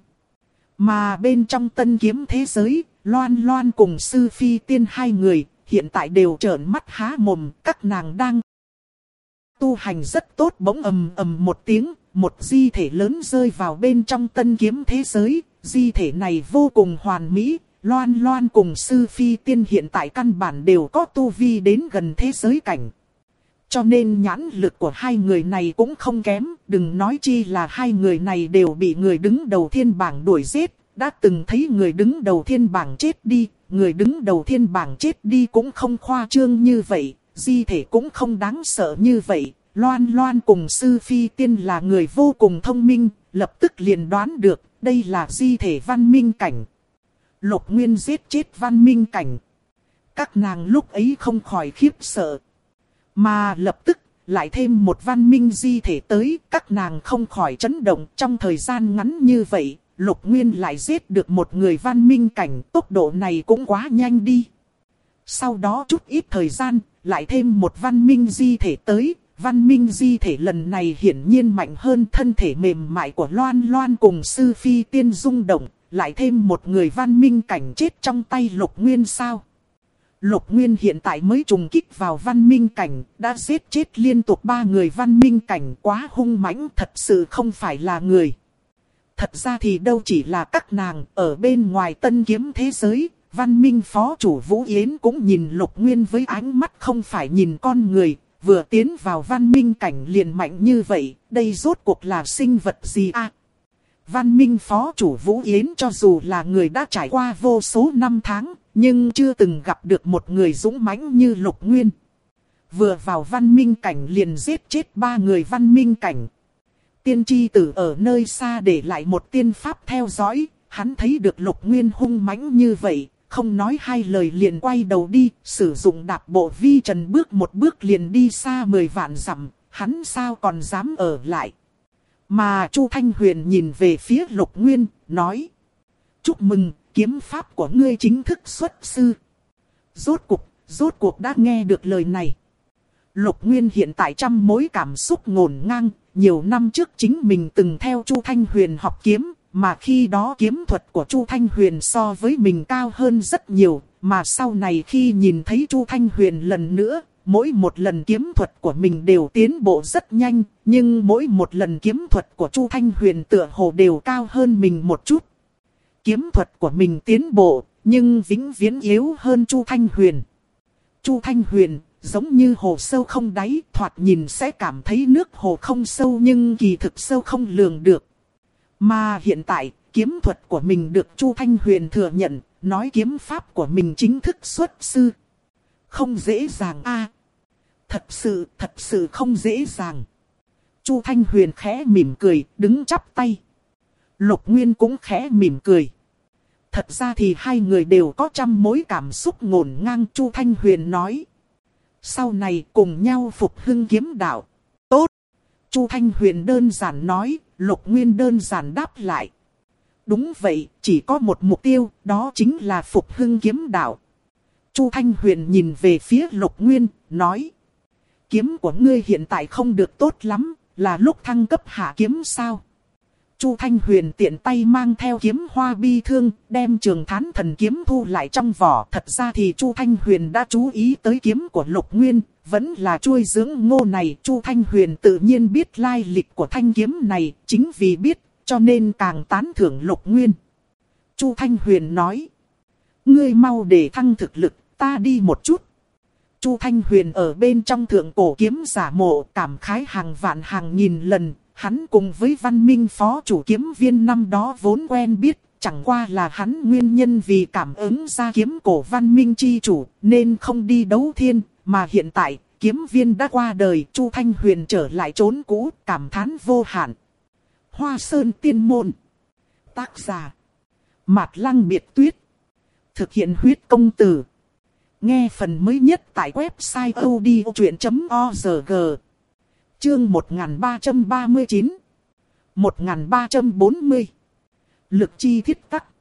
Speaker 1: Mà bên trong tân kiếm thế giới, Loan Loan cùng Sư Phi Tiên hai người, hiện tại đều trợn mắt há mồm, các nàng đang tu hành rất tốt. Bỗng ầm ầm một tiếng, một di thể lớn rơi vào bên trong tân kiếm thế giới, di thể này vô cùng hoàn mỹ. Loan Loan cùng Sư Phi Tiên hiện tại căn bản đều có tu vi đến gần thế giới cảnh. Cho nên nhãn lực của hai người này cũng không kém, đừng nói chi là hai người này đều bị người đứng đầu thiên bảng đuổi giết. Đã từng thấy người đứng đầu thiên bảng chết đi, người đứng đầu thiên bảng chết đi cũng không khoa trương như vậy, di thể cũng không đáng sợ như vậy. Loan Loan cùng Sư Phi Tiên là người vô cùng thông minh, lập tức liền đoán được, đây là di thể văn minh cảnh. Lục Nguyên giết chết văn minh cảnh. Các nàng lúc ấy không khỏi khiếp sợ. Mà lập tức, lại thêm một văn minh di thể tới, các nàng không khỏi chấn động. Trong thời gian ngắn như vậy, Lục Nguyên lại giết được một người văn minh cảnh, tốc độ này cũng quá nhanh đi. Sau đó chút ít thời gian, lại thêm một văn minh di thể tới. Văn minh di thể lần này hiển nhiên mạnh hơn, thân thể mềm mại của Loan Loan cùng Sư Phi Tiên rung động. Lại thêm một người văn minh cảnh chết trong tay Lục Nguyên sao? Lục Nguyên hiện tại mới trùng kích vào văn minh cảnh, đã giết chết liên tục 3 người văn minh cảnh, quá hung mãnh, thật sự không phải là người. Thật ra thì đâu chỉ là các nàng, ở bên ngoài tân kiếm thế giới, văn minh phó chủ Vũ Yến cũng nhìn Lục Nguyên với ánh mắt không phải nhìn con người, vừa tiến vào văn minh cảnh liền mạnh như vậy, đây rốt cuộc là sinh vật gì à? Văn minh phó chủ Vũ Yến cho dù là người đã trải qua vô số năm tháng, nhưng chưa từng gặp được một người dũng mãnh như Lục Nguyên. Vừa vào văn minh cảnh liền giết chết 3 người văn minh cảnh. Tiên tri tử ở nơi xa để lại một tiên pháp theo dõi, hắn thấy được Lục Nguyên hung mãnh như vậy, không nói hai lời liền quay đầu đi, sử dụng đạp bộ vi trần bước một bước liền đi xa 10 vạn dặm, hắn sao còn dám ở lại. Mà Chu Thanh Huyền nhìn về phía Lục Nguyên, nói: chúc mừng, kiếm pháp của ngươi chính thức xuất sư. Rốt cuộc đã nghe được lời này. Lục Nguyên hiện tại trăm mối cảm xúc ngổn ngang. Nhiều năm trước chính mình từng theo Chu Thanh Huyền học kiếm, mà khi đó kiếm thuật của Chu Thanh Huyền so với mình cao hơn rất nhiều. Mà sau này khi nhìn thấy Chu Thanh Huyền lần nữa, mỗi một lần kiếm thuật của mình đều tiến bộ rất nhanh, nhưng mỗi một lần kiếm thuật của Chu Thanh Huyền tựa hồ đều cao hơn mình một chút. Kiếm thuật của mình tiến bộ, nhưng vĩnh viễn yếu hơn Chu Thanh Huyền. Chu Thanh Huyền, giống như hồ sâu không đáy, thoạt nhìn sẽ cảm thấy nước hồ không sâu nhưng kỳ thực sâu không lường được. Mà hiện tại, kiếm thuật của mình được Chu Thanh Huyền thừa nhận, nói kiếm pháp của mình chính thức xuất sư. Không dễ dàng a. Thật sự không dễ dàng. Chu Thanh Huyền khẽ mỉm cười, đứng chắp tay. Lục Nguyên cũng khẽ mỉm cười. Thật ra thì hai người đều có trăm mối cảm xúc ngổn ngang. Chu Thanh Huyền nói: sau này cùng nhau phục hưng kiếm đạo. Tốt. Chu Thanh Huyền đơn giản nói, Lục Nguyên đơn giản đáp lại. Đúng vậy, chỉ có một mục tiêu, đó chính là phục hưng kiếm đạo. Chu Thanh Huyền nhìn về phía Lục Nguyên, nói: kiếm của ngươi hiện tại không được tốt lắm, là lúc thăng cấp hạ kiếm sao? Chu Thanh Huyền tiện tay mang theo kiếm hoa bi thương, đem Trường Thán Thần kiếm thu lại trong vỏ. Thật ra thì Chu Thanh Huyền đã chú ý tới kiếm của Lục Nguyên, vẫn là chuôi dưỡng ngô này. Chu Thanh Huyền tự nhiên biết lai lịch của thanh kiếm này, chính vì biết, cho nên càng tán thưởng Lục Nguyên. Chu Thanh Huyền nói: ngươi mau để thăng thực lực, ta đi một chút. Chu Thanh Huyền ở bên trong thượng cổ kiếm giả mộ, cảm khái hàng vạn hàng nghìn lần. Hắn cùng với văn minh phó chủ kiếm viên năm đó vốn quen biết, chẳng qua là hắn nguyên nhân vì cảm ứng ra kiếm cổ văn minh chi chủ, nên không đi đấu thiên, mà hiện tại, kiếm viên đã qua đời, Chu Thanh Huyền trở lại chốn cũ, cảm thán vô hạn. Hoa Sơn Tiên Môn. Tác giả: Mạt Lăng Biệt Tuyết. Thực hiện huyết công từ. Nghe phần mới nhất tại website odchuyện.org. Chương 1339 1340 Lực chi thiết tắc.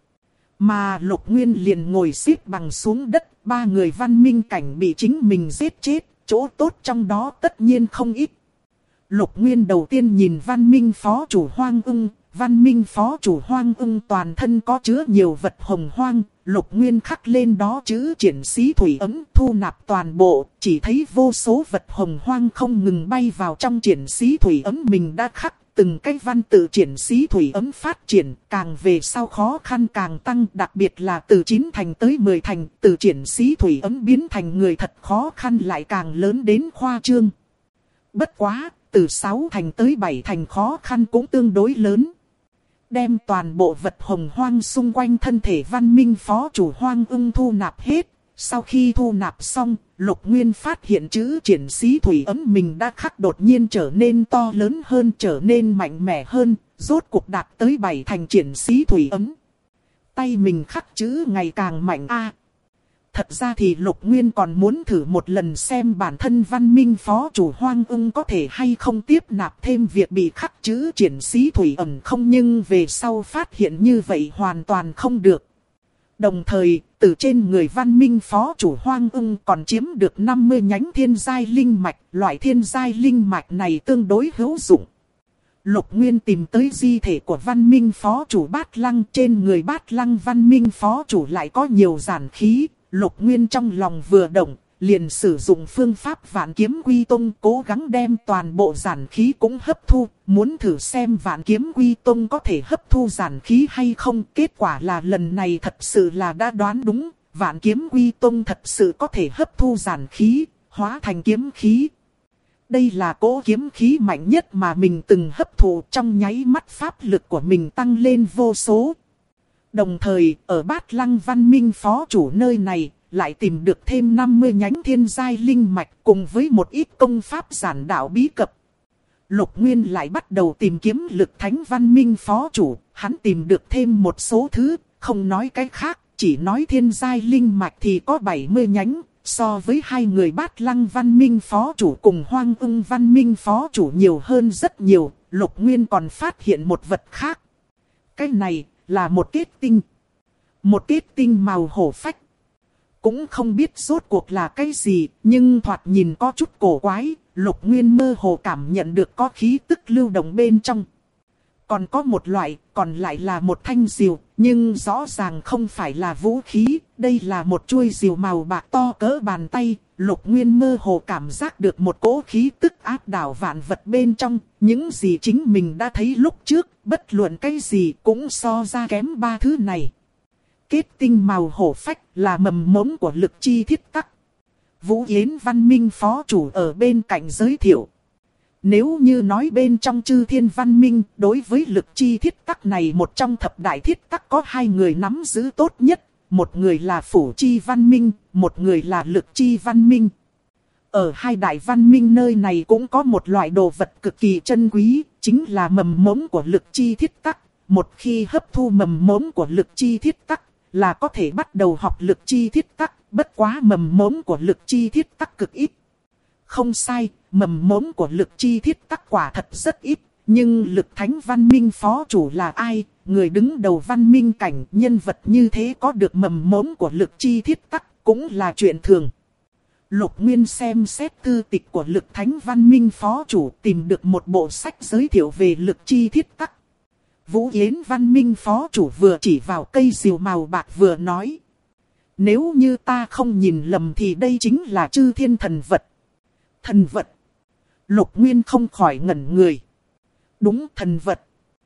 Speaker 1: Mà Lục Nguyên liền ngồi xếp bằng xuống đất. 3 người văn minh cảnh bị chính mình giết chết. Chỗ tốt trong đó tất nhiên không ít. Lục Nguyên đầu tiên nhìn văn minh phó chủ Hoang Ưng. Văn minh phó chủ Hoang Ưng toàn thân có chứa nhiều vật hồng hoang. Lục Nguyên khắc lên đó chữ triển sĩ thủy ấm thu nạp toàn bộ. Chỉ thấy vô số vật hồng hoang không ngừng bay vào trong triển sĩ thủy ấm mình đã khắc. Từng cái văn tự triển sĩ thủy ấm phát triển, càng về sau khó khăn càng tăng, đặc biệt là từ 9 thành tới 10 thành, từ triển sĩ thủy ấm biến thành người thật khó khăn lại càng lớn đến khoa trương. Bất quá, từ 6 thành tới 7 thành khó khăn cũng tương đối lớn. Đem toàn bộ vật hồng hoang xung quanh thân thể văn minh phó chủ Hoang Ưng thu nạp hết. Sau khi thu nạp xong, Lục Nguyên phát hiện chữ triển sĩ thủy ấm mình đã khắc đột nhiên trở nên to lớn hơn, trở nên mạnh mẽ hơn, rốt cuộc đạt tới 7 thành triển sĩ thủy ấm. Tay mình khắc chữ ngày càng mạnh a. Thật ra thì Lục Nguyên còn muốn thử một lần xem bản thân văn minh phó chủ Hoang Ưng có thể hay không tiếp nạp thêm việc bị khắc chữ triển sĩ thủy ấm không, nhưng về sau phát hiện như vậy hoàn toàn không được. Đồng thời, từ trên người văn minh phó chủ Hoang Ưng còn chiếm được 50 nhánh thiên giai linh mạch. Loại thiên giai linh mạch này tương đối hữu dụng. Lục Nguyên tìm tới di thể của văn minh phó chủ Bát Lăng. Trên người Bát Lăng văn minh phó chủ lại có nhiều giản khí. Lục Nguyên trong lòng vừa động, liền sử dụng phương pháp Vạn Kiếm Quy Tông, cố gắng đem toàn bộ giản khí cũng hấp thu. Muốn thử xem Vạn Kiếm Quy Tông có thể hấp thu giản khí hay không. Kết quả là lần này thật sự là đã đoán đúng. Vạn Kiếm Quy Tông thật sự có thể hấp thu giản khí, hóa thành kiếm khí. Đây là cỗ kiếm khí mạnh nhất mà mình từng hấp thụ, trong nháy mắt pháp lực của mình tăng lên vô số. Đồng thời, ở Bát Lăng văn minh phó chủ nơi này, lại tìm được thêm 50 nhánh thiên giai linh mạch cùng với một ít công pháp giản đạo bí cập. Lục Nguyên lại bắt đầu tìm kiếm lực thánh văn minh phó chủ, hắn tìm được thêm một số thứ, không nói cái khác, chỉ nói thiên giai linh mạch thì có 70 nhánh, so với 2 người Bát Lăng văn minh phó chủ cùng Hoang Ưng văn minh phó chủ nhiều hơn rất nhiều. Lục Nguyên còn phát hiện một vật khác. Cái này là một kết tinh. Một kết tinh màu hổ phách. Cũng không biết rốt cuộc là cái gì, nhưng thoạt nhìn có chút cổ quái. Lục Nguyên mơ hồ cảm nhận được có khí tức lưu động bên trong. Còn có một loại, còn lại là một thanh diều, nhưng rõ ràng không phải là vũ khí. Đây là một chuôi diều màu bạc to cỡ bàn tay. Lục Nguyên mơ hồ cảm giác được một cỗ khí tức áp đảo vạn vật bên trong. Những gì chính mình đã thấy lúc trước, bất luận cái gì cũng so ra kém 3 thứ này. Kết tinh màu hổ phách là mầm mống của lực chi thiết tắc. Vũ Yến văn minh phó chủ ở bên cạnh giới thiệu. Nếu như nói bên trong chư thiên văn minh, đối với lực chi thiết tắc này, một trong thập đại thiết tắc có 2 người nắm giữ tốt nhất. Một người là phủ chi văn minh, một người là lực chi văn minh. Ở 2 đại văn minh nơi này cũng có một loại đồ vật cực kỳ chân quý, chính là mầm mống của lực chi thiết tắc. Một khi hấp thu mầm mống của lực chi thiết tắc, là có thể bắt đầu học lực chi thiết tắc, bất quá mầm mống của lực chi thiết tắc cực ít. Không sai, mầm mống của lực chi thiết tắc quả thật rất ít, nhưng lực thánh văn minh phó chủ là ai? Người đứng đầu văn minh cảnh, nhân vật như thế có được mầm mống của lực chi thiết tắc cũng là chuyện thường. Lục Nguyên xem xét thư tịch của lực thánh văn minh phó chủ, tìm được một bộ sách giới thiệu về lực chi thiết tắc. Vũ Yến văn minh phó chủ vừa chỉ vào cây diều màu bạc vừa nói. Nếu như ta không nhìn lầm thì đây chính là chư thiên thần vật. Thần vật. Lục Nguyên không khỏi ngẩn người. Đúng, thần vật.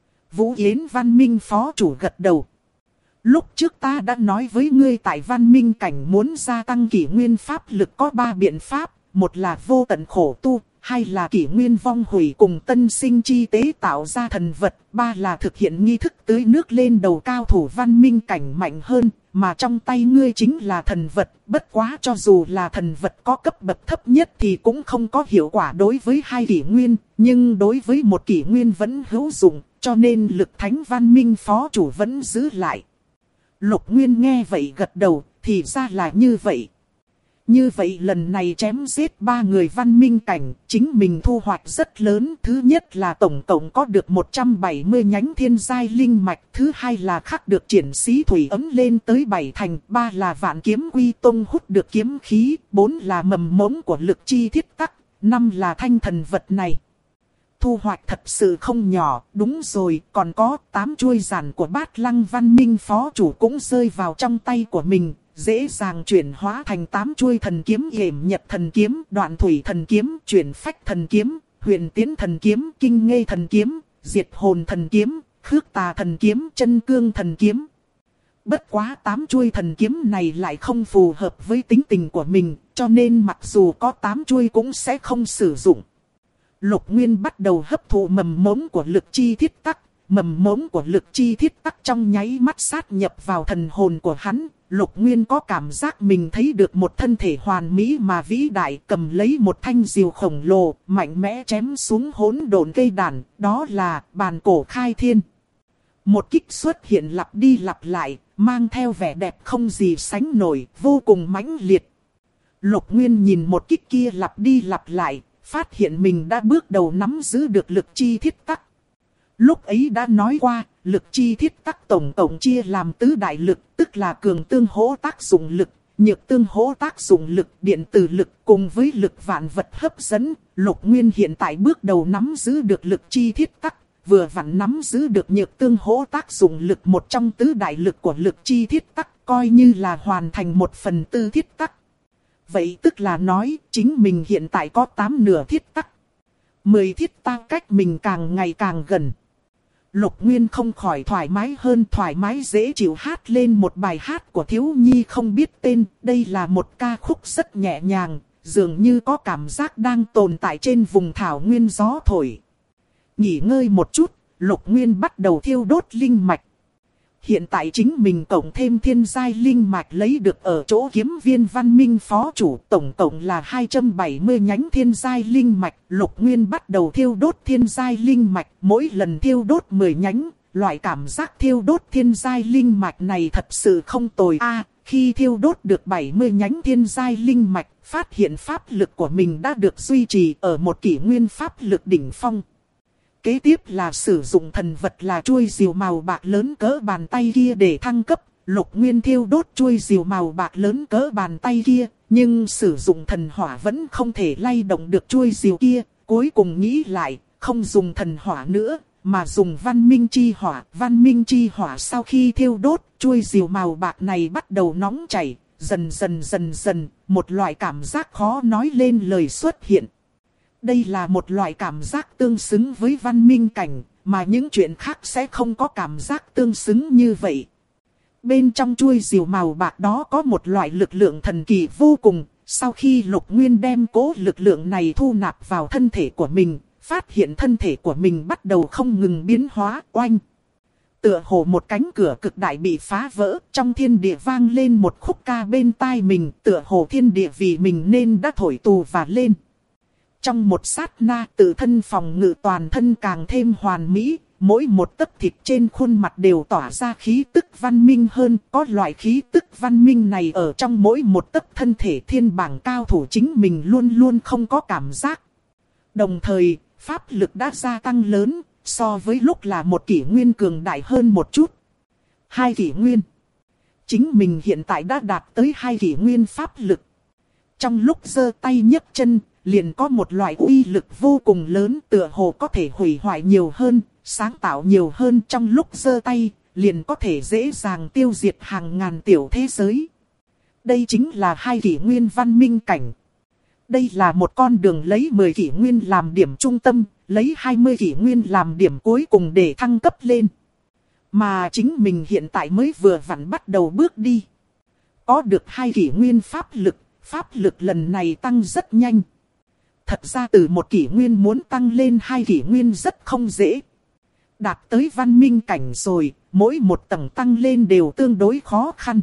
Speaker 1: Vũ Yến văn minh phó chủ gật đầu. Lúc trước ta đã nói với ngươi tại văn minh cảnh muốn gia tăng kỷ nguyên pháp lực có 3 biện pháp. Một là vô tận khổ tu, 2 là kỷ nguyên vong hủy cùng tân sinh chi tế tạo ra thần vật, 3 là thực hiện nghi thức tưới nước lên đầu cao thủ văn minh cảnh mạnh hơn, mà trong tay ngươi chính là thần vật. Bất quá cho dù là thần vật có cấp bậc thấp nhất thì cũng không có hiệu quả đối với 2 kỷ nguyên, nhưng đối với 1 kỷ nguyên vẫn hữu dụng, cho nên lực thánh văn minh phó chủ vẫn giữ lại. Lục Nguyên nghe vậy gật đầu, thì ra là như vậy. Như vậy lần này chém giết 3 người văn minh cảnh, chính mình thu hoạch rất lớn. Thứ nhất là tổng cộng có được 170 nhánh thiên giai linh mạch. Thứ hai là khắc được triển sĩ thủy ấm lên tới 7 thành. 3 là vạn kiếm quy tông hút được kiếm khí. 4 là mầm mống của lực chi thiết tắc. 5 là thanh thần vật này. Thu hoạch thật sự không nhỏ, đúng rồi, còn có 8 chuôi giản của Bát Lăng văn minh phó chủ cũng rơi vào trong tay của mình. Dễ dàng chuyển hóa thành 8 chuôi thần kiếm: Yểm Nhật thần kiếm, Đoạn Thủy thần kiếm, Chuyển Phách thần kiếm, Huyền Tiến thần kiếm, Kinh Nghê thần kiếm, Diệt Hồn thần kiếm, Khước Tà thần kiếm, Chân Cương thần kiếm. Bất quá 8 chuôi thần kiếm này lại không phù hợp với tính tình của mình, cho nên mặc dù có 8 chuôi cũng sẽ không sử dụng. Lục Nguyên bắt đầu hấp thụ mầm mống của lực chi thiết tắc. Mầm mống của lực chi thiết tắc trong nháy mắt sát nhập vào thần hồn của hắn. Lục Nguyên có cảm giác mình thấy được một thân thể hoàn mỹ mà vĩ đại, cầm lấy một thanh diều khổng lồ, mạnh mẽ chém xuống hỗn độn cây đàn, đó là bàn cổ khai thiên. Một kích xuất hiện lặp đi lặp lại, mang theo vẻ đẹp không gì sánh nổi, vô cùng mãnh liệt. Lục Nguyên nhìn một kích kia lặp đi lặp lại, phát hiện mình đã bước đầu nắm giữ được lực chi thiết tắc. Lúc ấy đã nói qua, lực chi thiết tắc tổng cộng chia làm tứ đại lực, tức là cường tương hỗ tác dụng lực, nhược tương hỗ tác dụng lực, điện tử lực cùng với lực vạn vật hấp dẫn. Lục Nguyên hiện tại bước đầu nắm giữ được lực chi thiết tắc, vừa vặn nắm giữ được nhược tương hỗ tác dụng lực, một trong tứ đại lực của lực chi thiết tắc, coi như là hoàn thành 1/4 thiết tắc. Vậy tức là nói, chính mình hiện tại có 8 nửa thiết tắc. 10 thiết tắc cách mình càng ngày càng gần. Lục Nguyên không khỏi thoải mái hơn, thoải mái dễ chịu hát lên một bài hát của thiếu nhi không biết tên. Đây là một ca khúc rất nhẹ nhàng, dường như có cảm giác đang tồn tại trên vùng thảo nguyên gió thổi. Nghỉ ngơi một chút, Lục Nguyên bắt đầu thiêu đốt linh mạch. Hiện tại chính mình cộng thêm thiên giai linh mạch lấy được ở chỗ Kiếm Viên văn minh phó chủ, tổng cộng là 270 nhánh thiên giai linh mạch. Lục Nguyên bắt đầu thiêu đốt thiên giai linh mạch, mỗi lần thiêu đốt 10 nhánh. Loại cảm giác thiêu đốt thiên giai linh mạch này thật sự không tồi a. Khi thiêu đốt được 70 nhánh thiên giai linh mạch, phát hiện pháp lực của mình đã được duy trì ở một kỷ nguyên pháp lực đỉnh phong. Kế tiếp là sử dụng thần vật là chuôi diều màu bạc lớn cỡ bàn tay kia để thăng cấp. Lục Nguyên thiêu đốt chuôi diều màu bạc lớn cỡ bàn tay kia, nhưng sử dụng thần hỏa vẫn không thể lay động được chuôi diều kia. Cuối cùng nghĩ lại, không dùng thần hỏa nữa, mà dùng văn minh chi hỏa. Văn minh chi hỏa sau khi thiêu đốt, chuôi diều màu bạc này bắt đầu nóng chảy, dần dần, một loại cảm giác khó nói lên lời xuất hiện. Đây là một loại cảm giác tương xứng với văn minh cảnh, mà những chuyện khác sẽ không có cảm giác tương xứng như vậy. Bên trong chuôi diều màu bạc đó có một loại lực lượng thần kỳ vô cùng. Sau khi Lục Nguyên đem cố lực lượng này thu nạp vào thân thể của mình, phát hiện thân thể của mình bắt đầu không ngừng biến hóa, oanh. Tựa hồ một cánh cửa cực đại bị phá vỡ, trong thiên địa vang lên một khúc ca bên tai mình, tựa hồ thiên địa vì mình nên đã thổi tù và lên. Trong một sát na, tự thân phòng ngự toàn thân càng thêm hoàn mỹ, mỗi một tấc thịt trên khuôn mặt đều tỏa ra khí tức văn minh hơn. Có loại khí tức văn minh này ở trong mỗi một tấc thân thể, thiên bảng cao thủ chính mình luôn luôn không có cảm giác. Đồng thời, pháp lực đã gia tăng lớn, so với lúc là một kỷ nguyên cường đại hơn một chút. 2 kỷ nguyên. Chính mình hiện tại đã đạt tới 2 kỷ nguyên pháp lực. Trong lúc giơ tay nhấc chân, liền có một loại uy lực vô cùng lớn, tựa hồ có thể hủy hoại nhiều hơn, sáng tạo nhiều hơn. Trong lúc giơ tay, liền có thể dễ dàng tiêu diệt hàng ngàn tiểu thế giới. Đây chính là 2 kỷ nguyên văn minh cảnh. Đây là một con đường lấy 10 kỷ nguyên làm điểm trung tâm, lấy 20 kỷ nguyên làm điểm cuối cùng để thăng cấp lên. Mà chính mình hiện tại mới vừa vặn bắt đầu bước đi. Có được 2 kỷ nguyên pháp lực lần này tăng rất nhanh. Thật ra từ một kỷ nguyên muốn tăng lên 2 kỷ nguyên rất không dễ. Đạt tới văn minh cảnh rồi, mỗi một tầng tăng lên đều tương đối khó khăn.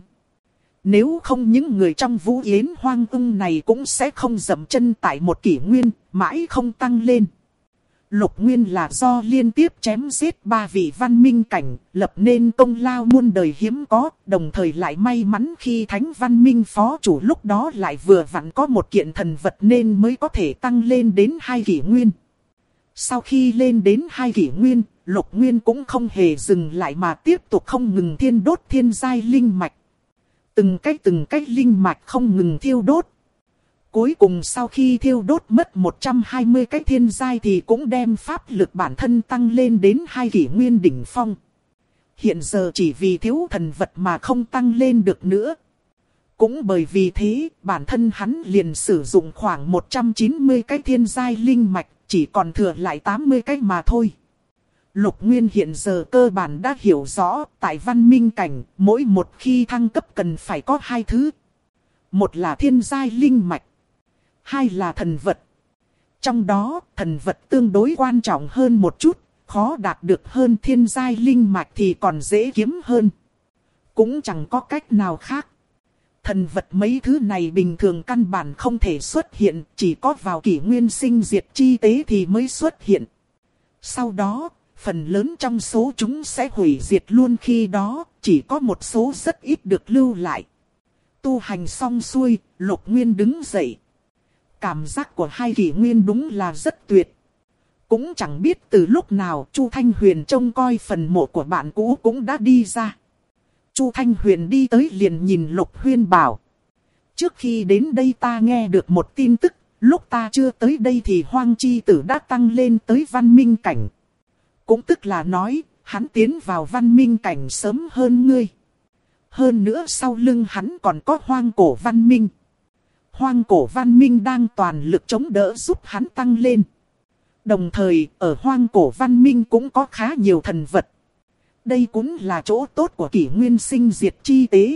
Speaker 1: Nếu không những người trong Vũ Yến Hoang Ưng này cũng sẽ không dậm chân tại một kỷ nguyên, mãi không tăng lên. Lục Nguyên là do liên tiếp chém giết 3 vị văn minh cảnh, lập nên công lao muôn đời hiếm có, đồng thời lại may mắn khi thánh văn minh phó chủ lúc đó lại vừa vặn có một kiện thần vật nên mới có thể tăng lên đến 2 kỷ nguyên. Sau khi lên đến 2 kỷ nguyên, Lục Nguyên cũng không hề dừng lại mà tiếp tục không ngừng thiên đốt thiên giai linh mạch. Từng cách linh mạch không ngừng thiêu đốt. Cuối cùng sau khi thiêu đốt mất 120 cái thiên giai thì cũng đem pháp lực bản thân tăng lên đến 2 kỷ nguyên đỉnh phong. Hiện giờ chỉ vì thiếu thần vật mà không tăng lên được nữa. Cũng bởi vì thế, bản thân hắn liền sử dụng khoảng 190 cái thiên giai linh mạch, chỉ còn thừa lại 80 cái mà thôi. Lục Nguyên hiện giờ cơ bản đã hiểu rõ, tại văn minh cảnh, mỗi một khi thăng cấp cần phải có 2 thứ. Một là thiên giai linh mạch, 2 là thần vật. Trong đó, thần vật tương đối quan trọng hơn một chút, khó đạt được hơn thiên giai linh mạch thì còn dễ kiếm hơn. Cũng chẳng có cách nào khác. Thần vật mấy thứ này bình thường căn bản không thể xuất hiện, chỉ có vào kỷ nguyên sinh diệt chi tế thì mới xuất hiện. Sau đó, phần lớn trong số chúng sẽ hủy diệt luôn, khi đó, chỉ có một số rất ít được lưu lại. Tu hành xong xuôi, Lục Nguyên đứng dậy. Cảm giác của 2 kỷ nguyên đúng là rất tuyệt. Cũng chẳng biết từ lúc nào Chu Thanh Huyền trông coi phần mộ của bạn cũ cũng đã đi ra. Chu Thanh Huyền đi tới liền nhìn Lục Huyên bảo. Trước khi đến đây ta nghe được một tin tức, lúc ta chưa tới đây thì Hoang Chi Tử đã tăng lên tới văn minh cảnh. Cũng tức là nói, hắn tiến vào văn minh cảnh sớm hơn ngươi. Hơn nữa sau lưng hắn còn có Hoang Cổ Văn Minh. Hoang Cổ Văn Minh đang toàn lực chống đỡ giúp hắn tăng lên. Đồng thời, ở Hoang Cổ Văn Minh cũng có khá nhiều thần vật. Đây cũng là chỗ tốt của kỷ nguyên sinh diệt chi tế.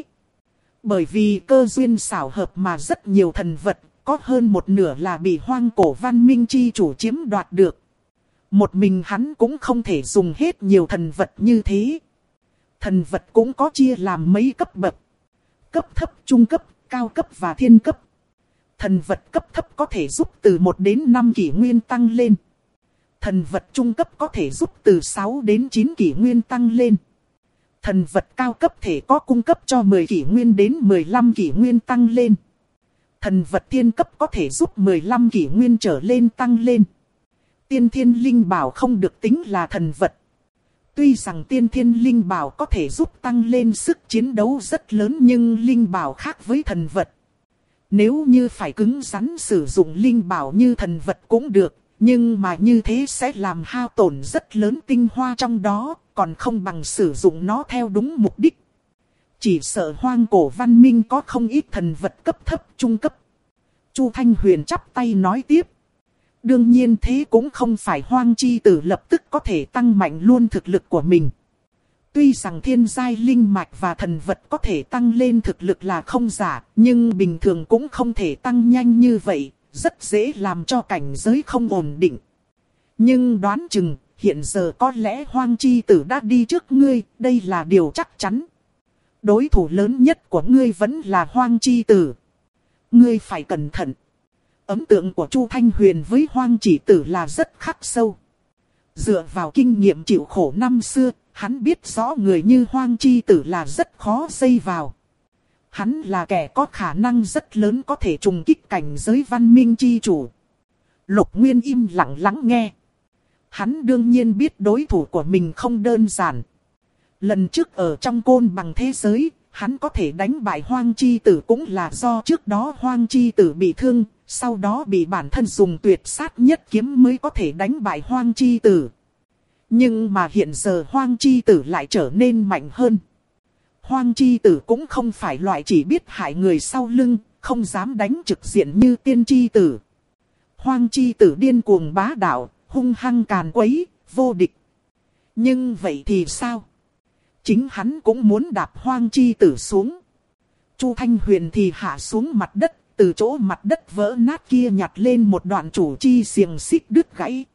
Speaker 1: Bởi vì cơ duyên xảo hợp mà rất nhiều thần vật, có hơn một nửa là bị Hoang Cổ Văn Minh chi chủ chiếm đoạt được. Một mình hắn cũng không thể dùng hết nhiều thần vật như thế. Thần vật cũng có chia làm mấy cấp bậc. Cấp thấp, trung cấp, cao cấp và thiên cấp. Thần vật cấp thấp có thể giúp từ 1 đến 5 kỷ nguyên tăng lên. Thần vật trung cấp có thể giúp từ 6 đến 9 kỷ nguyên tăng lên. Thần vật cao cấp thể có cung cấp cho 10 kỷ nguyên đến 15 kỷ nguyên tăng lên. Thần vật thiên cấp có thể giúp 15 kỷ nguyên trở lên tăng lên. Tiên thiên linh bảo không được tính là thần vật. Tuy rằng tiên thiên linh bảo có thể giúp tăng lên sức chiến đấu rất lớn nhưng linh bảo khác với thần vật. Nếu như phải cứng rắn sử dụng linh bảo như thần vật cũng được, nhưng mà như thế sẽ làm hao tổn rất lớn tinh hoa trong đó, còn không bằng sử dụng nó theo đúng mục đích. Chỉ sợ Hoang Cổ Văn Minh có không ít thần vật cấp thấp, trung cấp. Chu Thanh Huyền chắp tay nói tiếp. Đương nhiên thế cũng không phải Hoang Chi Tử lập tức có thể tăng mạnh luôn thực lực của mình. Tuy rằng thiên giai linh mạch và thần vật có thể tăng lên thực lực là không giả, nhưng bình thường cũng không thể tăng nhanh như vậy, rất dễ làm cho cảnh giới không ổn định. Nhưng đoán chừng, hiện giờ có lẽ Hoang Chi Tử đã đi trước ngươi, đây là điều chắc chắn. Đối thủ lớn nhất của ngươi vẫn là Hoang Chi Tử. Ngươi phải cẩn thận. Ấn tượng của Chu Thanh Huyền với Hoang Chi Tử là rất khắc sâu. Dựa vào kinh nghiệm chịu khổ năm xưa, hắn biết rõ người như Hoang Chi Tử là rất khó dây vào. Hắn là kẻ có khả năng rất lớn có thể trùng kích cảnh giới văn minh chi chủ. Lục Nguyên im lặng lắng nghe. Hắn đương nhiên biết đối thủ của mình không đơn giản. Lần trước ở trong côn bằng thế giới, hắn có thể đánh bại Hoang Chi Tử cũng là do trước đó Hoang Chi Tử bị thương, sau đó bị bản thân dùng tuyệt sát nhất kiếm mới có thể đánh bại Hoang Chi Tử. Nhưng mà hiện giờ Hoang Chi Tử lại trở nên mạnh hơn. Hoang Chi Tử cũng không phải loại chỉ biết hại người sau lưng, không dám đánh trực diện như Tiên Chi Tử. Hoang Chi Tử điên cuồng bá đạo, hung hăng càn quấy, vô địch. Nhưng vậy thì sao? Chính hắn cũng muốn đạp Hoang Chi Tử xuống. Chu Thanh Huyền thì hạ xuống mặt đất, từ chỗ mặt đất vỡ nát kia nhặt lên một đoạn chủ chi xiềng xích đứt gãy.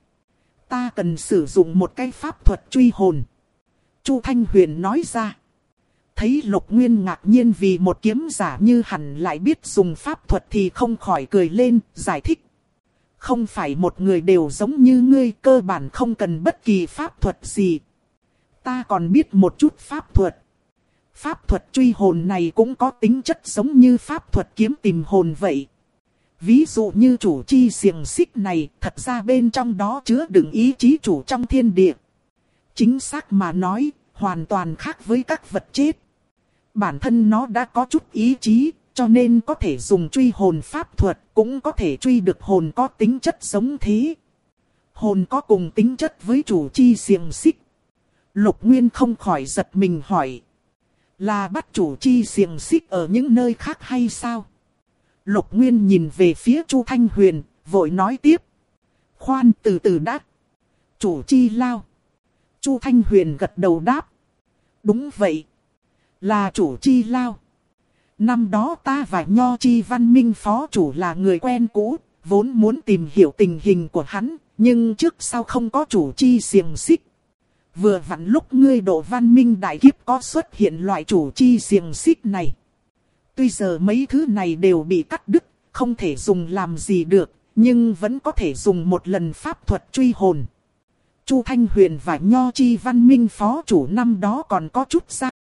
Speaker 1: Ta cần sử dụng một cái pháp thuật truy hồn. Chu Thanh Huyền nói ra. Thấy Lục Nguyên ngạc nhiên vì một kiếm giả như hẳn lại biết dùng pháp thuật thì không khỏi cười lên, giải thích. Không phải một người đều giống như ngươi, cơ bản không cần bất kỳ pháp thuật gì. Ta còn biết một chút pháp thuật. Pháp thuật truy hồn này cũng có tính chất giống như pháp thuật kiếm tìm hồn vậy. Ví dụ như chủ chi xiềng xích này, thật ra bên trong đó chứa đựng ý chí chủ trong thiên địa. Chính xác mà nói, hoàn toàn khác với các vật chết. Bản thân nó đã có chút ý chí, cho nên có thể dùng truy hồn pháp thuật, cũng có thể truy được hồn có tính chất giống thế. Hồn có cùng tính chất với chủ chi xiềng xích. Lục Nguyên không khỏi giật mình hỏi. Là bắt chủ chi xiềng xích ở những nơi khác hay sao? Lục Nguyên nhìn về phía Chu Thanh Huyền, vội nói tiếp. Khoan, từ từ đã. Chủ chi lao. Chu Thanh Huyền gật đầu đáp. Đúng vậy. Là chủ chi lao. Năm đó ta và Nho Chi Văn Minh phó chủ là người quen cũ, vốn muốn tìm hiểu tình hình của hắn, nhưng trước sau không có chủ chi xiềng xích. Vừa vặn lúc ngươi độ Văn Minh đại kiếp có xuất hiện loại chủ chi xiềng xích này. Tuy giờ mấy thứ này đều bị cắt đứt, không thể dùng làm gì được, nhưng vẫn có thể dùng một lần pháp thuật truy hồn. Chu Thanh Huyền và Nho Chi Văn Minh phó chủ năm đó còn có chút ra